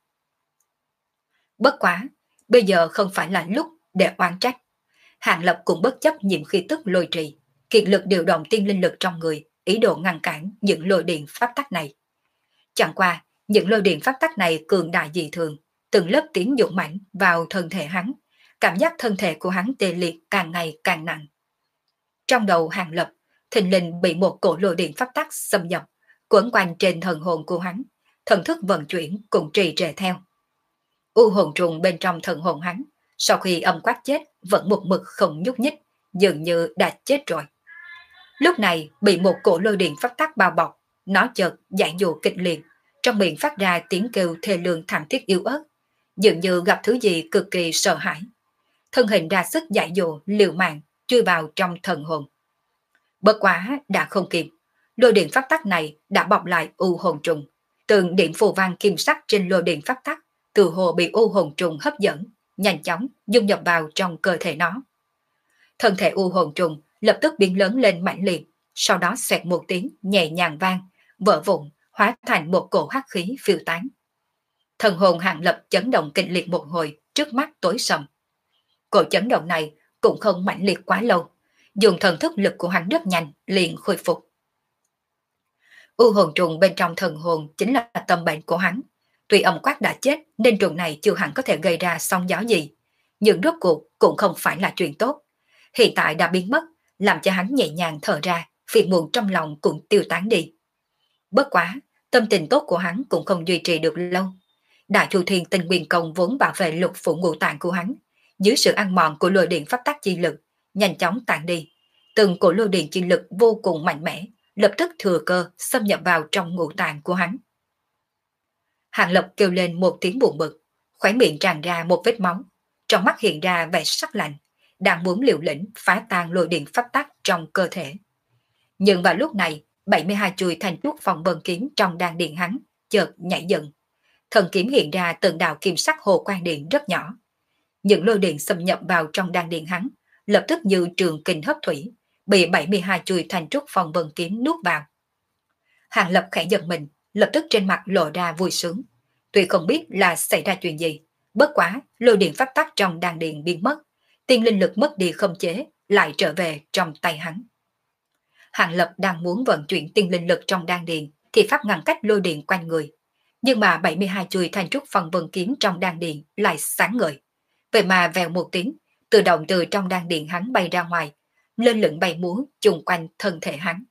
Bất quá, bây giờ không phải là lúc để oán trách. Hàng Lập cũng bất chấp nhiệm khí tức lôi trì, kiệt lực điều động tiên linh lực trong người, ý đồ ngăn cản những lôi điện pháp tắc này. Chẳng qua, những lôi điện pháp tắc này cường đại dị thường, từng lớp tiến dũng mãnh vào thân thể hắn, cảm giác thân thể của hắn tê liệt càng ngày càng nặng. Trong đầu Hàng Lập, thình lình bị một cổ lôi điện pháp tắc xâm nhập, quấn quanh trên thần hồn của hắn, thần thức vận chuyển cũng trì trệ theo. U hồn trùng bên trong thần hồn hắn, sau khi âm quát chết vẫn một mực không nhúc nhích, dường như đã chết rồi. Lúc này bị một cổ lôi điện phát tác bao bọc, nó chợt giãy dụ kịch liệt, trong miệng phát ra tiếng kêu thê lương thảm thiết yếu ớt, dường như gặp thứ gì cực kỳ sợ hãi. Thân hình ra sức giãy dụ liều mạng chui vào trong thần hồn. Bất quá đã không kịp, lôi điện phát tác này đã bọc lại u hồn trùng, từng điểm phù văn kim sắc trên lôi điện phát tác từ hồ bị u hồn trùng hấp dẫn, nhanh chóng dung nhập vào trong cơ thể nó. Thân thể u hồn trùng lập tức biến lớn lên mạnh liệt, sau đó xoẹt một tiếng nhẹ nhàng vang, vỡ vụn, hóa thành một cổ hắc khí phiêu tán. Thần hồn Hàng Lập chấn động kịch liệt một hồi, trước mắt tối sầm. Cổ chấn động này cũng không mạnh liệt quá lâu, dùng thần thức lực của hắn rất nhanh liền khôi phục. U hồn trùng bên trong thần hồn chính là tâm bệnh của hắn. Tuy âm quát đã chết nên trùng này chưa hẳn có thể gây ra sóng gió gì, nhưng rốt cuộc cũng không phải là chuyện tốt. Hiện tại đã biến mất, làm cho hắn nhẹ nhàng thở ra, phiền muộn trong lòng cũng tiêu tán đi. Bất quá, tâm tình tốt của hắn cũng không duy trì được lâu. Đại Chu Thiên Tinh Nguyên Công vốn bảo vệ lục phủ ngũ tạng của hắn, dưới sự ăn mòn của lôi điện pháp tác chi lực, nhanh chóng tản đi. Từng cổ lôi điện chi lực vô cùng mạnh mẽ, lập tức thừa cơ xâm nhập vào trong ngũ tạng của hắn. Hàng Lập kêu lên một tiếng buồn bực, khóe miệng tràn ra một vết máu, trong mắt hiện ra vẻ sắc lạnh, đang muốn liều lĩnh phá tan lôi điện pháp tắc trong cơ thể. Nhưng vào lúc này, bảy mươi hai chuôi thanh trúc phòng vân kiếm trong đan điện hắn chợt nhảy dựng. Thần kiếm hiện ra từng đạo kim sắc hồ quang điện rất nhỏ. Những lôi điện xâm nhập vào trong đan điện hắn, lập tức như trường kình hấp thủy, bị bảy mươi hai chuôi thanh trúc phòng vân kiếm nuốt vào. Hàng Lập khẽ giật mình, lập tức trên mặt lộ ra vui sướng. Tuy không biết là xảy ra chuyện gì, bất quá lôi điện pháp tắc trong đan điện biến mất, tiên linh lực mất đi không chế, lại trở về trong tay hắn. Hàng Lập đang muốn vận chuyển tiên linh lực trong đan điện thì pháp ngăn cách lôi điện quanh người. Nhưng mà bảy mươi hai chuôi thanh trúc phong vân kiếm trong đan điện lại sáng ngời. Vậy mà vèo một tiếng, tự động từ trong đan điện hắn bay ra ngoài, lên lửng bay múa chung quanh thân thể hắn.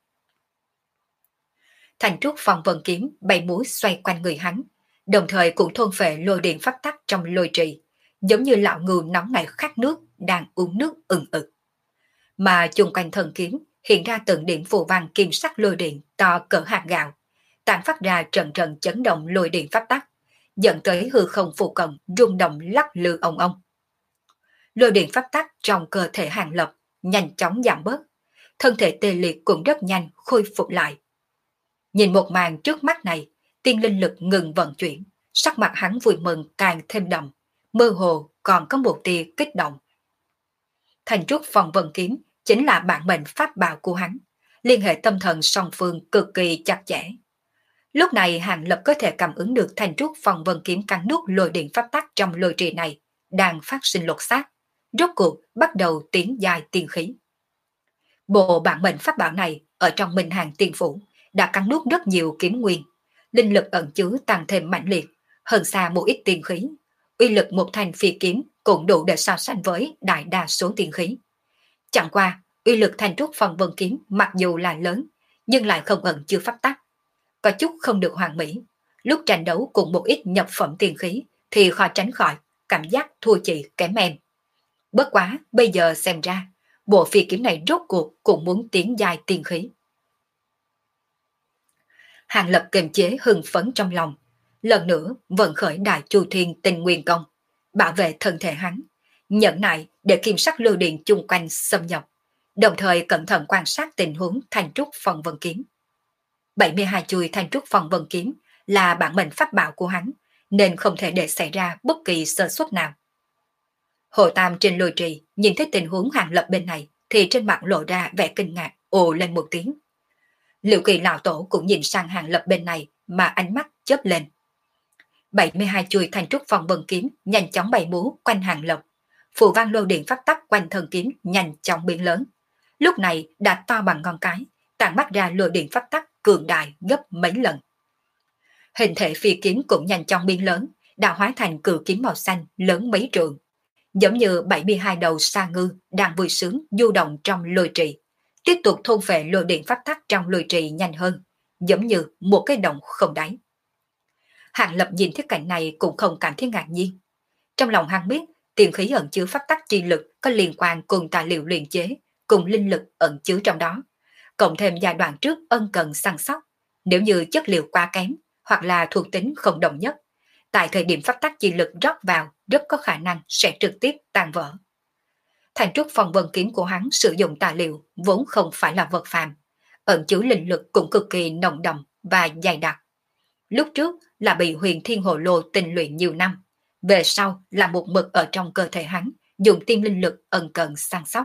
Thanh trúc phong vân kiếm bay múa xoay quanh người hắn, đồng thời cũng thôn phệ lôi điện pháp tắc trong lôi trì, giống như lão ngưu nóng nảy khát nước đang uống nước ừng ực. Mà chung quanh thân kiếm hiện ra từng điểm phù văn kim sắc lôi điện to cỡ hạt gạo, tàn phát ra trận trận chấn động lôi điện pháp tắc, dẫn tới hư không phù cận rung động lắc lư ông ông. Lôi điện pháp tắc trong cơ thể Hàng Lập nhanh chóng giảm bớt, thân thể tê liệt cũng rất nhanh khôi phục lại. Nhìn một màn trước mắt này, tiên linh lực ngừng vận chuyển, sắc mặt hắn vui mừng càng thêm đậm, mơ hồ còn có một tia kích động. Thanh trúc phong vân kiếm chính là bản mệnh pháp bảo của hắn, liên hệ tâm thần song phương cực kỳ chặt chẽ. Lúc này Hàng Lập có thể cảm ứng được thanh trúc phong vân kiếm cắn nuốt lôi điện pháp tắc trong lôi trì này đang phát sinh lột xác, rốt cuộc bắt đầu tiến dài tiên khí. Bộ bản mệnh pháp bảo này ở trong Minh Hàng Tiên Phủ đã cắn nuốt rất nhiều kiếm nguyên, linh lực ẩn chứa tăng thêm mạnh liệt, hơn xa một ít tiên khí. Uy lực một thanh phi kiếm cũng đủ để so sánh với đại đa số tiên khí. Chẳng qua, uy lực thanh trúc phong vân kiếm mặc dù là lớn, nhưng lại không ẩn chứa pháp tắc, có chút không được hoàn mỹ. Lúc tranh đấu cùng một ít nhập phẩm tiên khí thì khó tránh khỏi cảm giác thua chị kém em. Bất quá, bây giờ xem ra, bộ phi kiếm này rốt cuộc cũng muốn tiến dài tiên khí. Hàng Lập kiềm chế hưng phấn trong lòng, lần nữa vận khởi đại chu thiên tình nguyên công, bảo vệ thân thể hắn, nhẫn nại để kiểm soát lôi điện chung quanh xâm nhập, đồng thời cẩn thận quan sát tình huống thanh trúc phong vân kiếm. bảy mươi hai chuôi thanh trúc phong vân kiếm là bản mệnh pháp bảo của hắn, nên không thể để xảy ra bất kỳ sơ suất nào. Hồ Tam trên lôi trì nhìn thấy tình huống Hàng Lập bên này thì trên mặt lộ ra vẻ kinh ngạc, ồ lên một tiếng. Liệu Kỳ lão tổ cũng nhìn sang Hàng Lập bên này mà ánh mắt chớp lên. bảy mươi hai chuôi thanh trúc phong vân kiếm nhanh chóng bay múa quanh Hàng Lập, phù văn lôi điện phát tắc quanh thân kiếm nhanh chóng biến lớn, lúc này đã to bằng ngón cái, tản mắt ra lôi điện phát tắc cường đại gấp mấy lần. Hình thể phi kiếm cũng nhanh chóng biến lớn, đã hóa thành cự kiếm màu xanh lớn mấy trượng, giống như bảy mươi hai đầu sa ngư đang vui sướng du động trong lôi trì, tiếp tục thôn phệ lôi điện phát tắc trong lôi trì nhanh hơn, giống như một cái động không đáy. Hàng Lập nhìn thấy cảnh này cũng không cảm thấy ngạc nhiên. Trong lòng hắn biết, tiền khí ẩn chứa phát tắc chi lực có liên quan cùng tài liệu luyện chế, cùng linh lực ẩn chứa trong đó, cộng thêm giai đoạn trước ân cần săn sóc, nếu như chất liệu quá kém hoặc là thuộc tính không đồng nhất, tại thời điểm phát tắc chi lực rót vào rất có khả năng sẽ trực tiếp tan vỡ. Thanh trúc phong vân kiếm của hắn sử dụng tài liệu vốn không phải là vật phàm, ẩn chứa linh lực cũng cực kỳ nồng đậm và dày đặc. Lúc trước là bị huyền thiên hồ lô tinh luyện nhiều năm, về sau là một mực ở trong cơ thể hắn, dùng tiên linh lực ẩn cần săn sóc.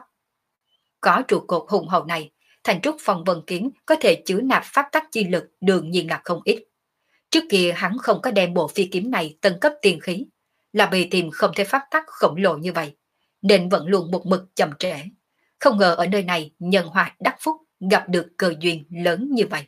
Có trụ cột hùng hậu này, thanh trúc phong vân kiếm có thể chứa nạp pháp tắc chi lực đương nhiên là không ít. Trước kia hắn không có đem bộ phi kiếm này tân cấp tiên khí, là vì tìm không thấy pháp tắc khổng lồ như vậy, nên vẫn luôn một mực chậm trễ. Không ngờ ở nơi này nhân hòa đắc phúc, gặp được cơ duyên lớn như vậy.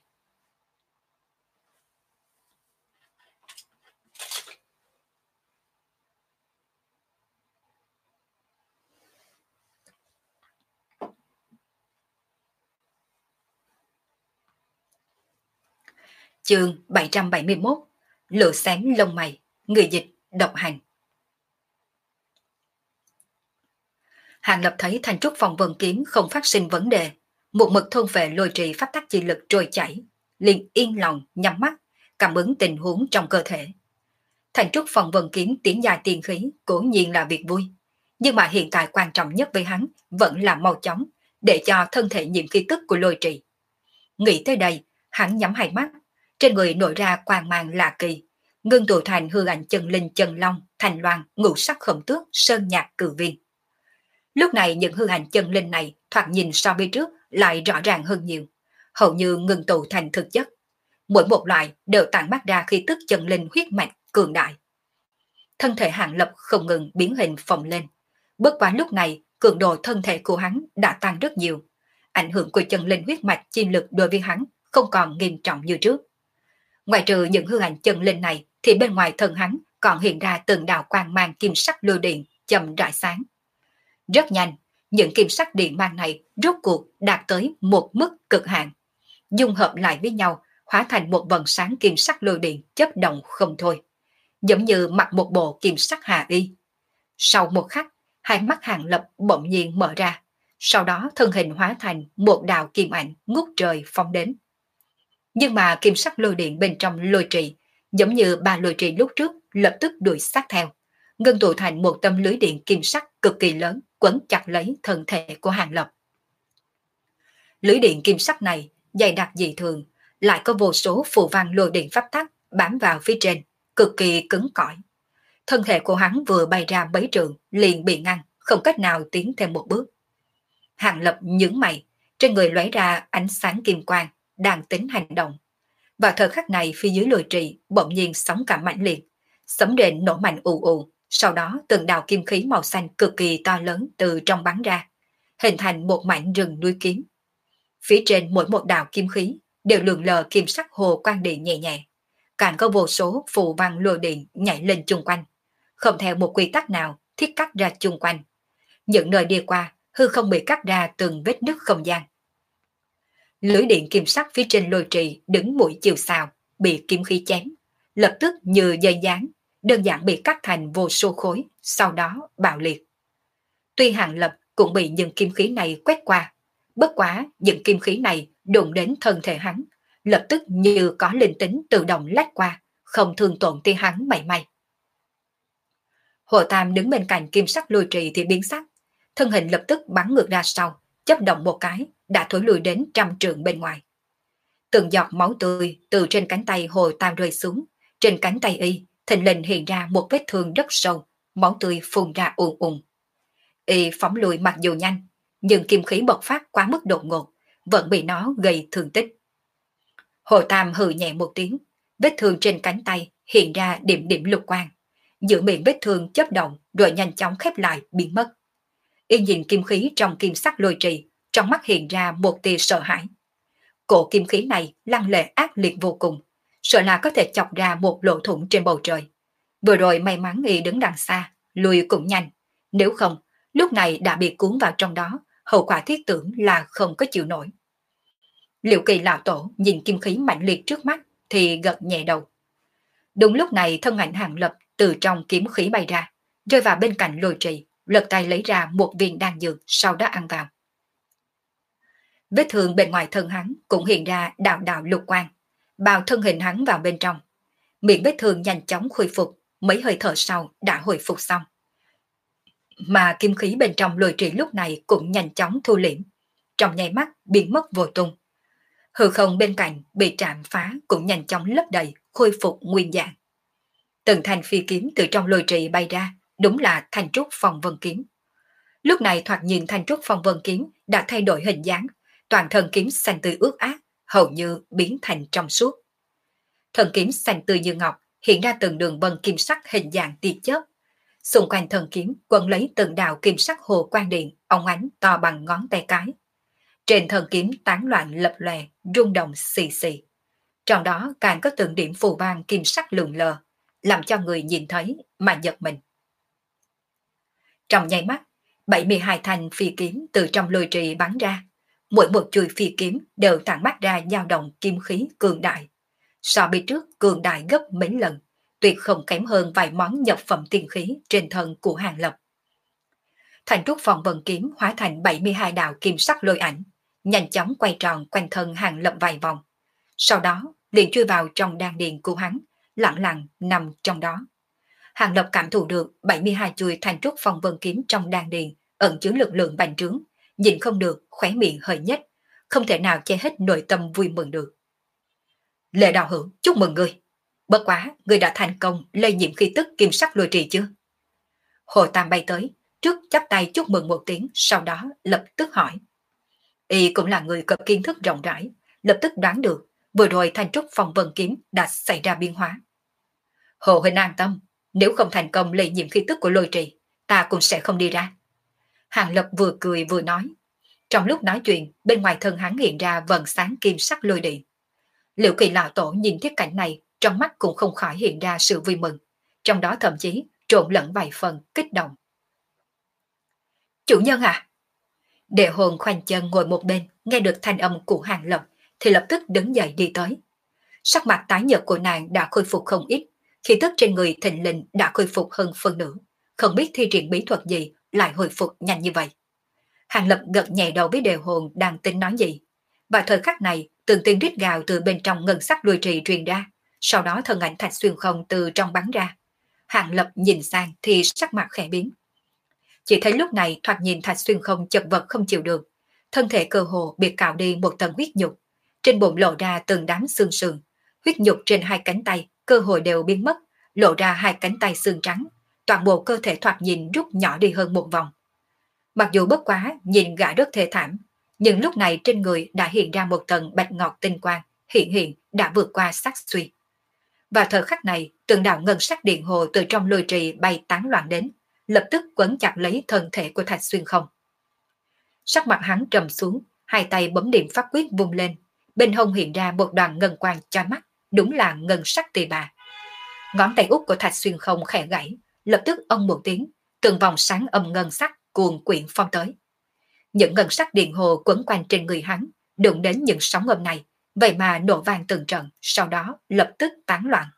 Chương bảy trăm bảy mươi mốt, Lửa xém lông mày, người dịch độc hành. Hàng Lập thấy thanh trúc phong vân kiếm không phát sinh vấn đề, một mực thôn về lôi trì pháp tắc chi lực trôi chảy, liền yên lòng nhắm mắt, cảm ứng tình huống trong cơ thể. Thanh trúc phong vân kiếm tiến dài tiên khí cố nhiên là việc vui, nhưng mà hiện tại quan trọng nhất với hắn vẫn là mau chóng để cho thân thể nhiễm khí tức của lôi trì. Nghĩ tới đây, hắn nhắm hai mắt, trên người nổi ra quang mang lạ kỳ, ngưng tụ thành hư ảnh chân linh chân long, thành loan, ngũ sắc khổng tước, sơn nhạc cử viên. Lúc này những hư ảnh chân linh này thoạt nhìn so với trước lại rõ ràng hơn nhiều, hầu như ngưng tụ thành thực chất. Mỗi một loại đều tản mát ra khí tức chân linh huyết mạch cường đại. Thân thể Hàng Lập không ngừng biến hình phồng lên. Bất quá lúc này, cường độ thân thể của hắn đã tăng rất nhiều. Ảnh hưởng của chân linh huyết mạch chi lực đối với hắn không còn nghiêm trọng như trước. Ngoài trừ những hư ảnh chân linh này, thì bên ngoài thân hắn còn hiện ra từng đạo quang mang kim sắc lôi điện chậm rãi sáng. Rất nhanh, những kim sắc điện mang này rốt cuộc đạt tới một mức cực hạn, dung hợp lại với nhau, hóa thành một vầng sáng kim sắc lôi điện chớp động không thôi, giống như mặc một bộ kim sắc hà y. Sau một khắc, hai mắt Hàng Lập bỗng nhiên mở ra, sau đó thân hình hóa thành một đạo kim ảnh ngút trời phóng đến. Nhưng mà kim sắc lôi điện bên trong lôi trì, giống như ba lôi trì lúc trước, lập tức đuổi sát theo, ngưng tụ thành một tấm lưới điện kim sắc cực kỳ lớn, quấn chặt lấy thân thể của Hàng Lập. Lưới điện kim sắc này dày đặc dị thường, lại có vô số phù văn lôi điện pháp tắc bám vào phía trên, cực kỳ cứng cỏi. Thân thể của hắn vừa bay ra mấy trường liền bị ngăn, không cách nào tiến thêm một bước. Hàng Lập nhướng mày, trên người lóe ra ánh sáng kim quang, đang tính hành động. Vào thời khắc này, phía dưới lôi trì bỗng nhiên sóng cả mãnh liệt, sấm rền nổ mạnh ù ù, sau đó từng đạo kim khí màu xanh cực kỳ to lớn từ trong bắn ra, hình thành một mảnh rừng núi kiếm. Phía trên mỗi một đạo kim khí đều lượn lờ kim sắc hồ quang điện nhẹ nhẹ, càng có vô số phù văn lôi điện nhảy lên chung quanh, không theo một quy tắc nào thiết cắt ra chung quanh. Những nơi đi qua, hư không bị cắt ra từng vết nứt không gian. Lưới điện kim sắc phía trên lôi trì đứng mũi chiều xào, bị kim khí chém, lập tức như dây dáng, đơn giản bị cắt thành vô số khối, sau đó bạo liệt. Tuy Hàng Lập cũng bị những kim khí này quét qua, bất quá những kim khí này đụng đến thân thể hắn, lập tức như có linh tính tự động lách qua, không thương tổn tới hắn mảy may. Hồ Tam đứng bên cạnh kim sắc lôi trì thì biến sắc, thân hình lập tức bắn ngược ra sau, chấp động một cái, đã thổi lùi đến trăm trượng bên ngoài. Từng giọt máu tươi từ trên cánh tay Hồ Tam rơi xuống, trên cánh tay y thình lình hiện ra một vết thương rất sâu, máu tươi phun ra ùn ùn. Y phóng lùi mặc dù nhanh, nhưng kim khí bộc phát quá mức đột ngột, vẫn bị nó gây thương tích. Hồ Tam hừ nhẹ một tiếng, vết thương trên cánh tay hiện ra điểm điểm lục quang, giữa miệng vết thương chớp động rồi nhanh chóng khép lại biến mất. Y nhìn kim khí trong kim sắc lôi trì, trong mắt hiện ra một tia sợ hãi. Cổ kim khí này lăng lệ ác liệt vô cùng, sợ là có thể chọc ra một lỗ thủng trên bầu trời. Vừa rồi may mắn Y đứng đằng xa, lùi cũng nhanh, nếu không, lúc này đã bị cuốn vào trong đó, hậu quả thiết tưởng là không có chịu nổi. Liệu Kỳ lão tổ nhìn kim khí mạnh liệt trước mắt thì gật nhẹ đầu. Đúng lúc này thân ảnh Hàng Lập từ trong kiếm khí bay ra, rơi vào bên cạnh lôi trì, lật tay lấy ra một viên đan dược, sau đó ăn vào. Vết thương bên ngoài thân hắn cũng hiện ra đạo đạo lục quang, bao thân hình hắn vào bên trong. Miệng vết thương nhanh chóng khôi phục, mấy hơi thở sau đã hồi phục xong. Mà kim khí bên trong lôi trì lúc này cũng nhanh chóng thu liễm, trong nháy mắt biến mất vô tung. Hư không bên cạnh bị chạm phá cũng nhanh chóng lấp đầy, khôi phục nguyên dạng. Từng thanh phi kiếm từ trong lôi trì bay ra, đúng là thanh trúc phong vân kiếm. Lúc này thoạt nhìn thanh trúc phong vân kiếm đã thay đổi hình dáng, toàn thân kiếm xanh tươi ướt át, hầu như biến thành trong suốt. Thân kiếm xanh tươi như ngọc, hiện ra từng đường vân kim sắc hình dạng tia chớp. Xung quanh thân kiếm quấn lấy từng đạo kim sắc hồ quang điện, óng ánh to bằng ngón tay cái. Trên thân kiếm tán loạn lập lòe, rung động xì xì. Trong đó càng có từng điểm phù vang kim sắc lượn lờ, làm cho người nhìn thấy mà giật mình. Trong nháy mắt, bảy mươi hai thanh phi kiếm từ trong lôi trì bắn ra. Mỗi một chuôi phi kiếm đều tản mát ra dao động kim khí cường đại. So với trước cường đại gấp mấy lần, tuyệt không kém hơn vài món nhập phẩm tiên khí trên thân của Hàng Lập. Thành trúc phong vân kiếm hóa thành bảy mươi hai đạo kim sắc lôi ảnh, nhanh chóng quay tròn quanh thân Hàng Lập vài vòng. Sau đó liền chui vào trong đan điền của hắn, lặng lặng nằm trong đó. Hàng Lập cảm thụ được bảy mươi hai chuôi thành trúc phong vân kiếm trong đan điền ẩn chứa lực lượng bành trướng, nhìn không được khóe miệng hơi nhếch, không thể nào che hết nội tâm vui mừng được. Lệ Đạo Hữu, chúc mừng ngươi. Bất quá, ngươi đã thành công lây nhiễm khí tức kim sắc lôi trì chưa? Hồ Tam bay tới, trước chắp tay chúc mừng một tiếng, sau đó lập tức hỏi. Y cũng là người có kiến thức rộng rãi, lập tức đoán được vừa rồi thanh trúc phong vân kiếm đã xảy ra biến hóa. Hồ huynh an tâm, nếu không thành công lây nhiễm khí tức của lôi trì, ta cũng sẽ không đi ra. Hàng Lập vừa cười vừa nói. Trong lúc nói chuyện, bên ngoài thân hắn hiện ra vầng sáng kim sắc lôi điện. Liệu Kỳ lão tổ nhìn thiết cảnh này, trong mắt cũng không khỏi hiện ra sự vui mừng, trong đó thậm chí trộn lẫn vài phần kích động. Chủ nhân à? Đệ hồn khoanh chân ngồi một bên, nghe được thanh âm của Hàng Lập thì lập tức đứng dậy đi tới. Sắc mặt tái nhợt của nàng đã khôi phục không ít, khí tức trên người thịnh linh đã khôi phục hơn phân nửa, không biết thi triển bí thuật gì lại hồi phục nhanh như vậy. Hàng Lập gật nhẹ đầu với đệ hồn đang tính nói gì. Và thời khắc này, từng tiếng rít gào từ bên trong ngân sắc lùi trì truyền ra, sau đó thân ảnh Thạch Xuyên Không từ trong bắn ra. Hàng Lập nhìn sang thì sắc mặt khẽ biến. Chỉ thấy lúc này thoạt nhìn Thạch Xuyên Không chật vật không chịu được, thân thể cơ hồ bị cạo đi một tầng huyết nhục, trên bụng lộ ra từng đám xương sườn, huyết nhục trên hai cánh tay cơ hồ đều biến mất, lộ ra hai cánh tay xương trắng, toàn bộ cơ thể thoạt nhìn rút nhỏ đi hơn một vòng. Mặc dù bất quá nhìn gã rất thê thảm, nhưng lúc này trên người đã hiện ra một tầng bạch ngọc tinh quang, hiện hiện đã vượt qua sát suy. Và thời khắc này, từng đạo ngân sắc điện hồ từ trong lôi trì bay tán loạn đến, lập tức quấn chặt lấy thân thể của Thạch Xuyên Không. Sắc mặt hắn trầm xuống, hai tay bấm điểm pháp quyết vung lên, bên hông hiện ra một đoàn ngân quang chói mắt, đúng là ngân sắc tỳ bà. Ngón tay út của Thạch Xuyên Không khẽ gãy, lập tức ông một tiếng, từng vòng sáng âm ngân sắc cuồn quyển phong tới. Những ngân sắc điện hồ quấn quanh trên người hắn, đụng đến những sóng âm này, vậy mà nổ vang từng trận, sau đó lập tức tán loạn.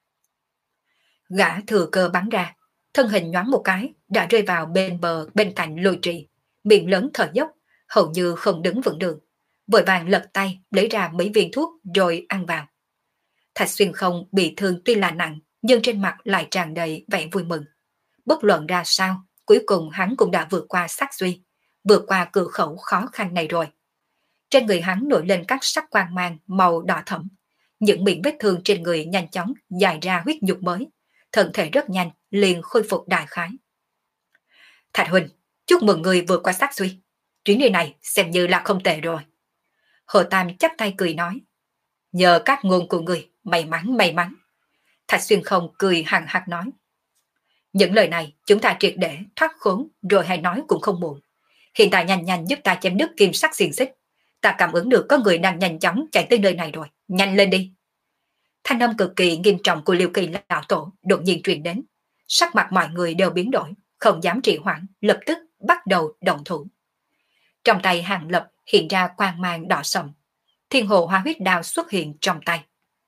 Gã thừa cơ bắn ra, thân hình nhoáng một cái đã rơi vào bên bờ bên cạnh lôi trì, miệng lớn thở dốc, hầu như không đứng vững được, vội vàng lật tay lấy ra mấy viên thuốc rồi ăn vào. Thạch Xuyên Không bị thương tuy là nặng, nhưng trên mặt lại tràn đầy vẻ vui mừng. Bất luận ra sao, cuối cùng hắn cũng đã vượt qua sát suy, vượt qua cửa khẩu khó khăn này rồi. Trên người hắn nổi lên các sắc quang mang màu đỏ thẫm, những miệng vết thương trên người nhanh chóng dài ra huyết nhục mới, thân thể rất nhanh liền khôi phục đại khái. Thạch huynh, chúc mừng người vượt qua sát suy, chuyến đi này xem như là không tệ rồi. Hồ Tam chắp tay cười nói, nhờ các ngôn của người, may mắn may mắn. Thạch Xuyên Không cười hằng hắc nói, những lời này chúng ta triệt để thoát khốn rồi hay nói cũng không muộn. Hiện tại nhanh nhanh giúp ta chém đứt kim sắc xiềng xích. Ta cảm ứng được có người đang nhanh chóng chạy tới nơi này rồi, nhanh lên đi. Thanh âm cực kỳ nghiêm trọng của Liêu Kỳ lão tổ đột nhiên truyền đến. Sắc mặt mọi người đều biến đổi, không dám trì hoãn, lập tức bắt đầu động thủ. Trong tay Hàng Lập hiện ra quang mang đỏ sậm, thiên hồ hoa huyết đao xuất hiện trong tay.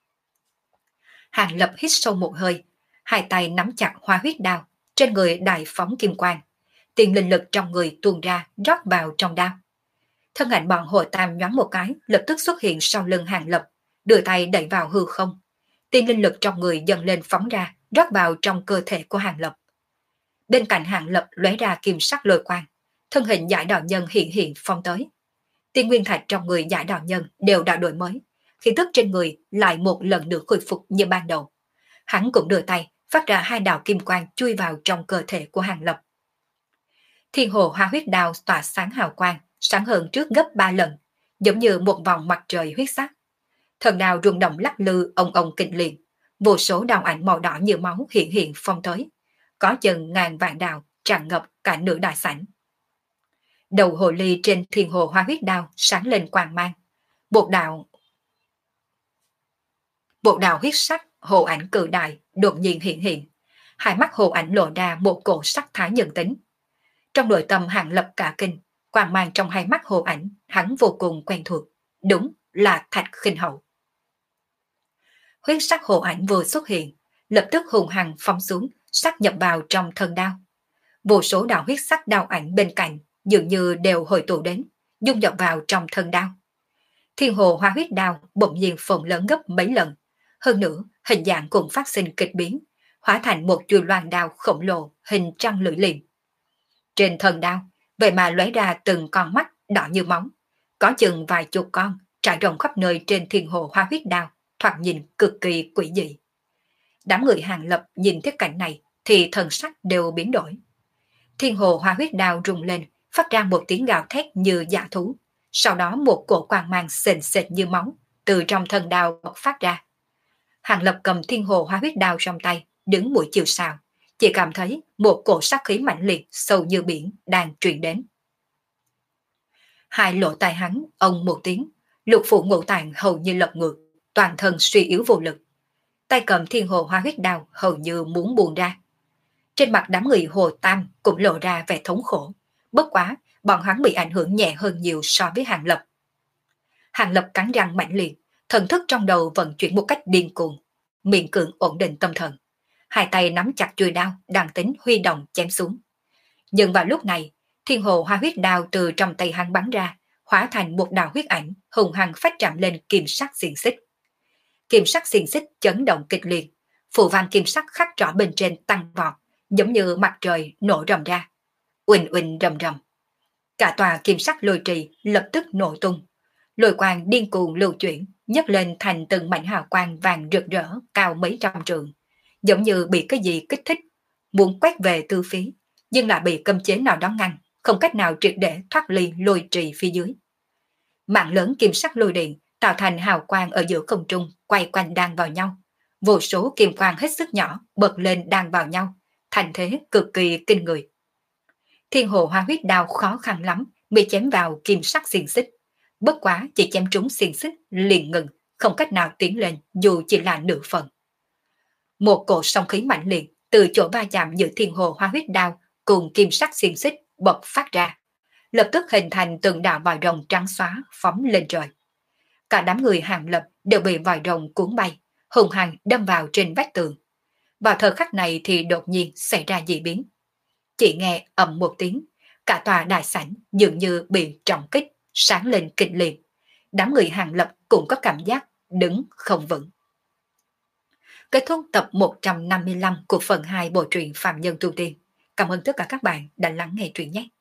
Hàng Lập hít sâu một hơi, hai tay nắm chặt hoa huyết đao, trên người đại phóng kim quang, tiền linh lực trong người tuôn ra rót vào trong đao. Thân ảnh bọn Hồ Tam nhoáng một cái, lập tức xuất hiện sau lưng Hàng Lập, đưa tay đẩy vào hư không. Tiền linh lực trong người dần lên phóng ra, rót vào trong cơ thể của Hàng Lập. Bên cạnh Hàng Lập lóe ra kim sắc lôi quang, thân hình giải đạo nhân hiện hiện phong tới. Tiên nguyên thạch trong người giải đạo nhân đều đã đổi mới, khí tức trên người lại một lần nữa khôi phục như ban đầu. Hắn cũng đưa tay phát ra hai đạo kim quang chui vào trong cơ thể của Hàng Lập. Thiên hồ hoa huyết đao tỏa sáng hào quang, sáng hơn trước gấp ba lần, giống như một vòng mặt trời huyết sắc. Thần đao rung động lắc lư ông ông kịch liệt, vô số đao ảnh màu đỏ như máu hiện hiện phong tới, có chừng ngàn vạn đao tràn ngập cả nửa đại sảnh. Đầu hồ ly trên thiên hồ hoa huyết đao sáng lên quang mang, một đạo một đạo huyết sắc hồ ảnh cự đại đột nhiên hiện hiện, hai mắt hồ ảnh lộ ra một cổ sắc thái nhân tính. Trong nội tâm Hàng Lập cả kinh, quang mang trong hai mắt hồ ảnh hắn vô cùng quen thuộc, đúng là Thạch Khinh Hậu. Huyết sắc hồ ảnh vừa xuất hiện, lập tức hùng hằng phong xuống, sát nhập vào trong thân đao. Vô số đạo huyết sắc đao ảnh bên cạnh dường như đều hội tụ đến, dung nhập vào trong thân đao. Thiên hồ hoa huyết đao bỗng nhiên phồng lớn gấp mấy lần, hơn nữa hình dạng cũng phát sinh kịch biến, hóa thành một chuôi loan đao khổng lồ hình trăng lưỡi liềm. Trên thân đao vậy mà lóe ra từng con mắt đỏ như máu, có chừng vài chục con trải rộng khắp nơi trên thiên hồ hoa huyết đao, thoạt nhìn cực kỳ quỷ dị. Đám người Hàng Lập nhìn thấy cảnh này thì thần sắc đều biến đổi. Thiên hồ hoa huyết đao rung lên, phát ra một tiếng gào thét như dã thú, sau đó một cổ quang mang sền sệt như máu từ trong thân đao bộc phát ra. Hàng Lập cầm thiên hồ hoa huyết đao trong tay, đứng mũi chiều sào, chỉ cảm thấy một cổ sát khí mãnh liệt sâu như biển đang truyền đến. Hai lỗ tai hắn ông một tiếng, lục phủ ngũ tạng hầu như lật ngược, toàn thân suy yếu vô lực. Tay cầm thiên hồ hoa huyết đao hầu như muốn buông ra. Trên mặt đám người Hồ Tam cũng lộ ra vẻ thống khổ. Bất quá, bọn hắn bị ảnh hưởng nhẹ hơn nhiều so với Hàng Lập. Hàng Lập cắn răng mạnh liệt, thần thức trong đầu vận chuyển một cách điên cuồng, miệng cưỡng ổn định tâm thần. Hai tay nắm chặt chuôi đao, đang tính huy động chém xuống. Nhưng vào lúc này, thiên hồ hoa huyết đao từ trong tay hắn bắn ra, hóa thành một đạo huyết ảnh, hùng hăng phách chạm lên kim sắc xiềng xích. Kim sắc xiềng xích chấn động kịch liệt, phù văn kim sắc khắc rõ bên trên tăng vọt, giống như mặt trời nổ rầm ra. Uỳnh uỳnh rầm rầm. Cả tòa kim sắc lôi trì lập tức nổ tung. Lôi quang điên cuồng lưu chuyển, nhấc lên thành từng mảnh hào quang vàng rực rỡ cao mấy trăm trượng, giống như bị cái gì kích thích, muốn quét về tư phía, nhưng lại bị cấm chế nào đó ngăn, không cách nào triệt để thoát ly lôi trì phía dưới. Mạng lớn kim sắc lôi điện tạo thành hào quang ở giữa không trung quay quanh đan vào nhau, vô số kim quang hết sức nhỏ bật lên đan vào nhau, thành thế cực kỳ kinh người. Thiên hồ hoa huyết đao khó khăn lắm bị chém vào kim sắc xiềng xích, bất quá chỉ chém trúng xiềng xích liền ngừng, không cách nào tiến lên dù chỉ là nửa phần. Một cổ sóng khí mạnh liệt từ chỗ va chạm giữa thiên hồ hoa huyết đao cùng kim sắc xiềng xích bật phát ra, lập tức hình thành từng đạo vòi rồng trắng xóa phóng lên trời. Cả đám người Hàng Lập đều bị vòi rồng cuốn bay, hùng hăng đâm vào trên vách tường. Vào thời khắc này thì đột nhiên xảy ra dị biến. Chỉ nghe ầm một tiếng, cả tòa đại sảnh dường như bị trọng kích, sáng lên kịch liệt. Đám người Hàng Lập cũng có cảm giác đứng không vững. Kết thúc tập một trăm năm mươi lăm của phần hai bộ truyện Phạm Nhân Tu Tiên. Cảm ơn tất cả các bạn đã lắng nghe truyện nhé.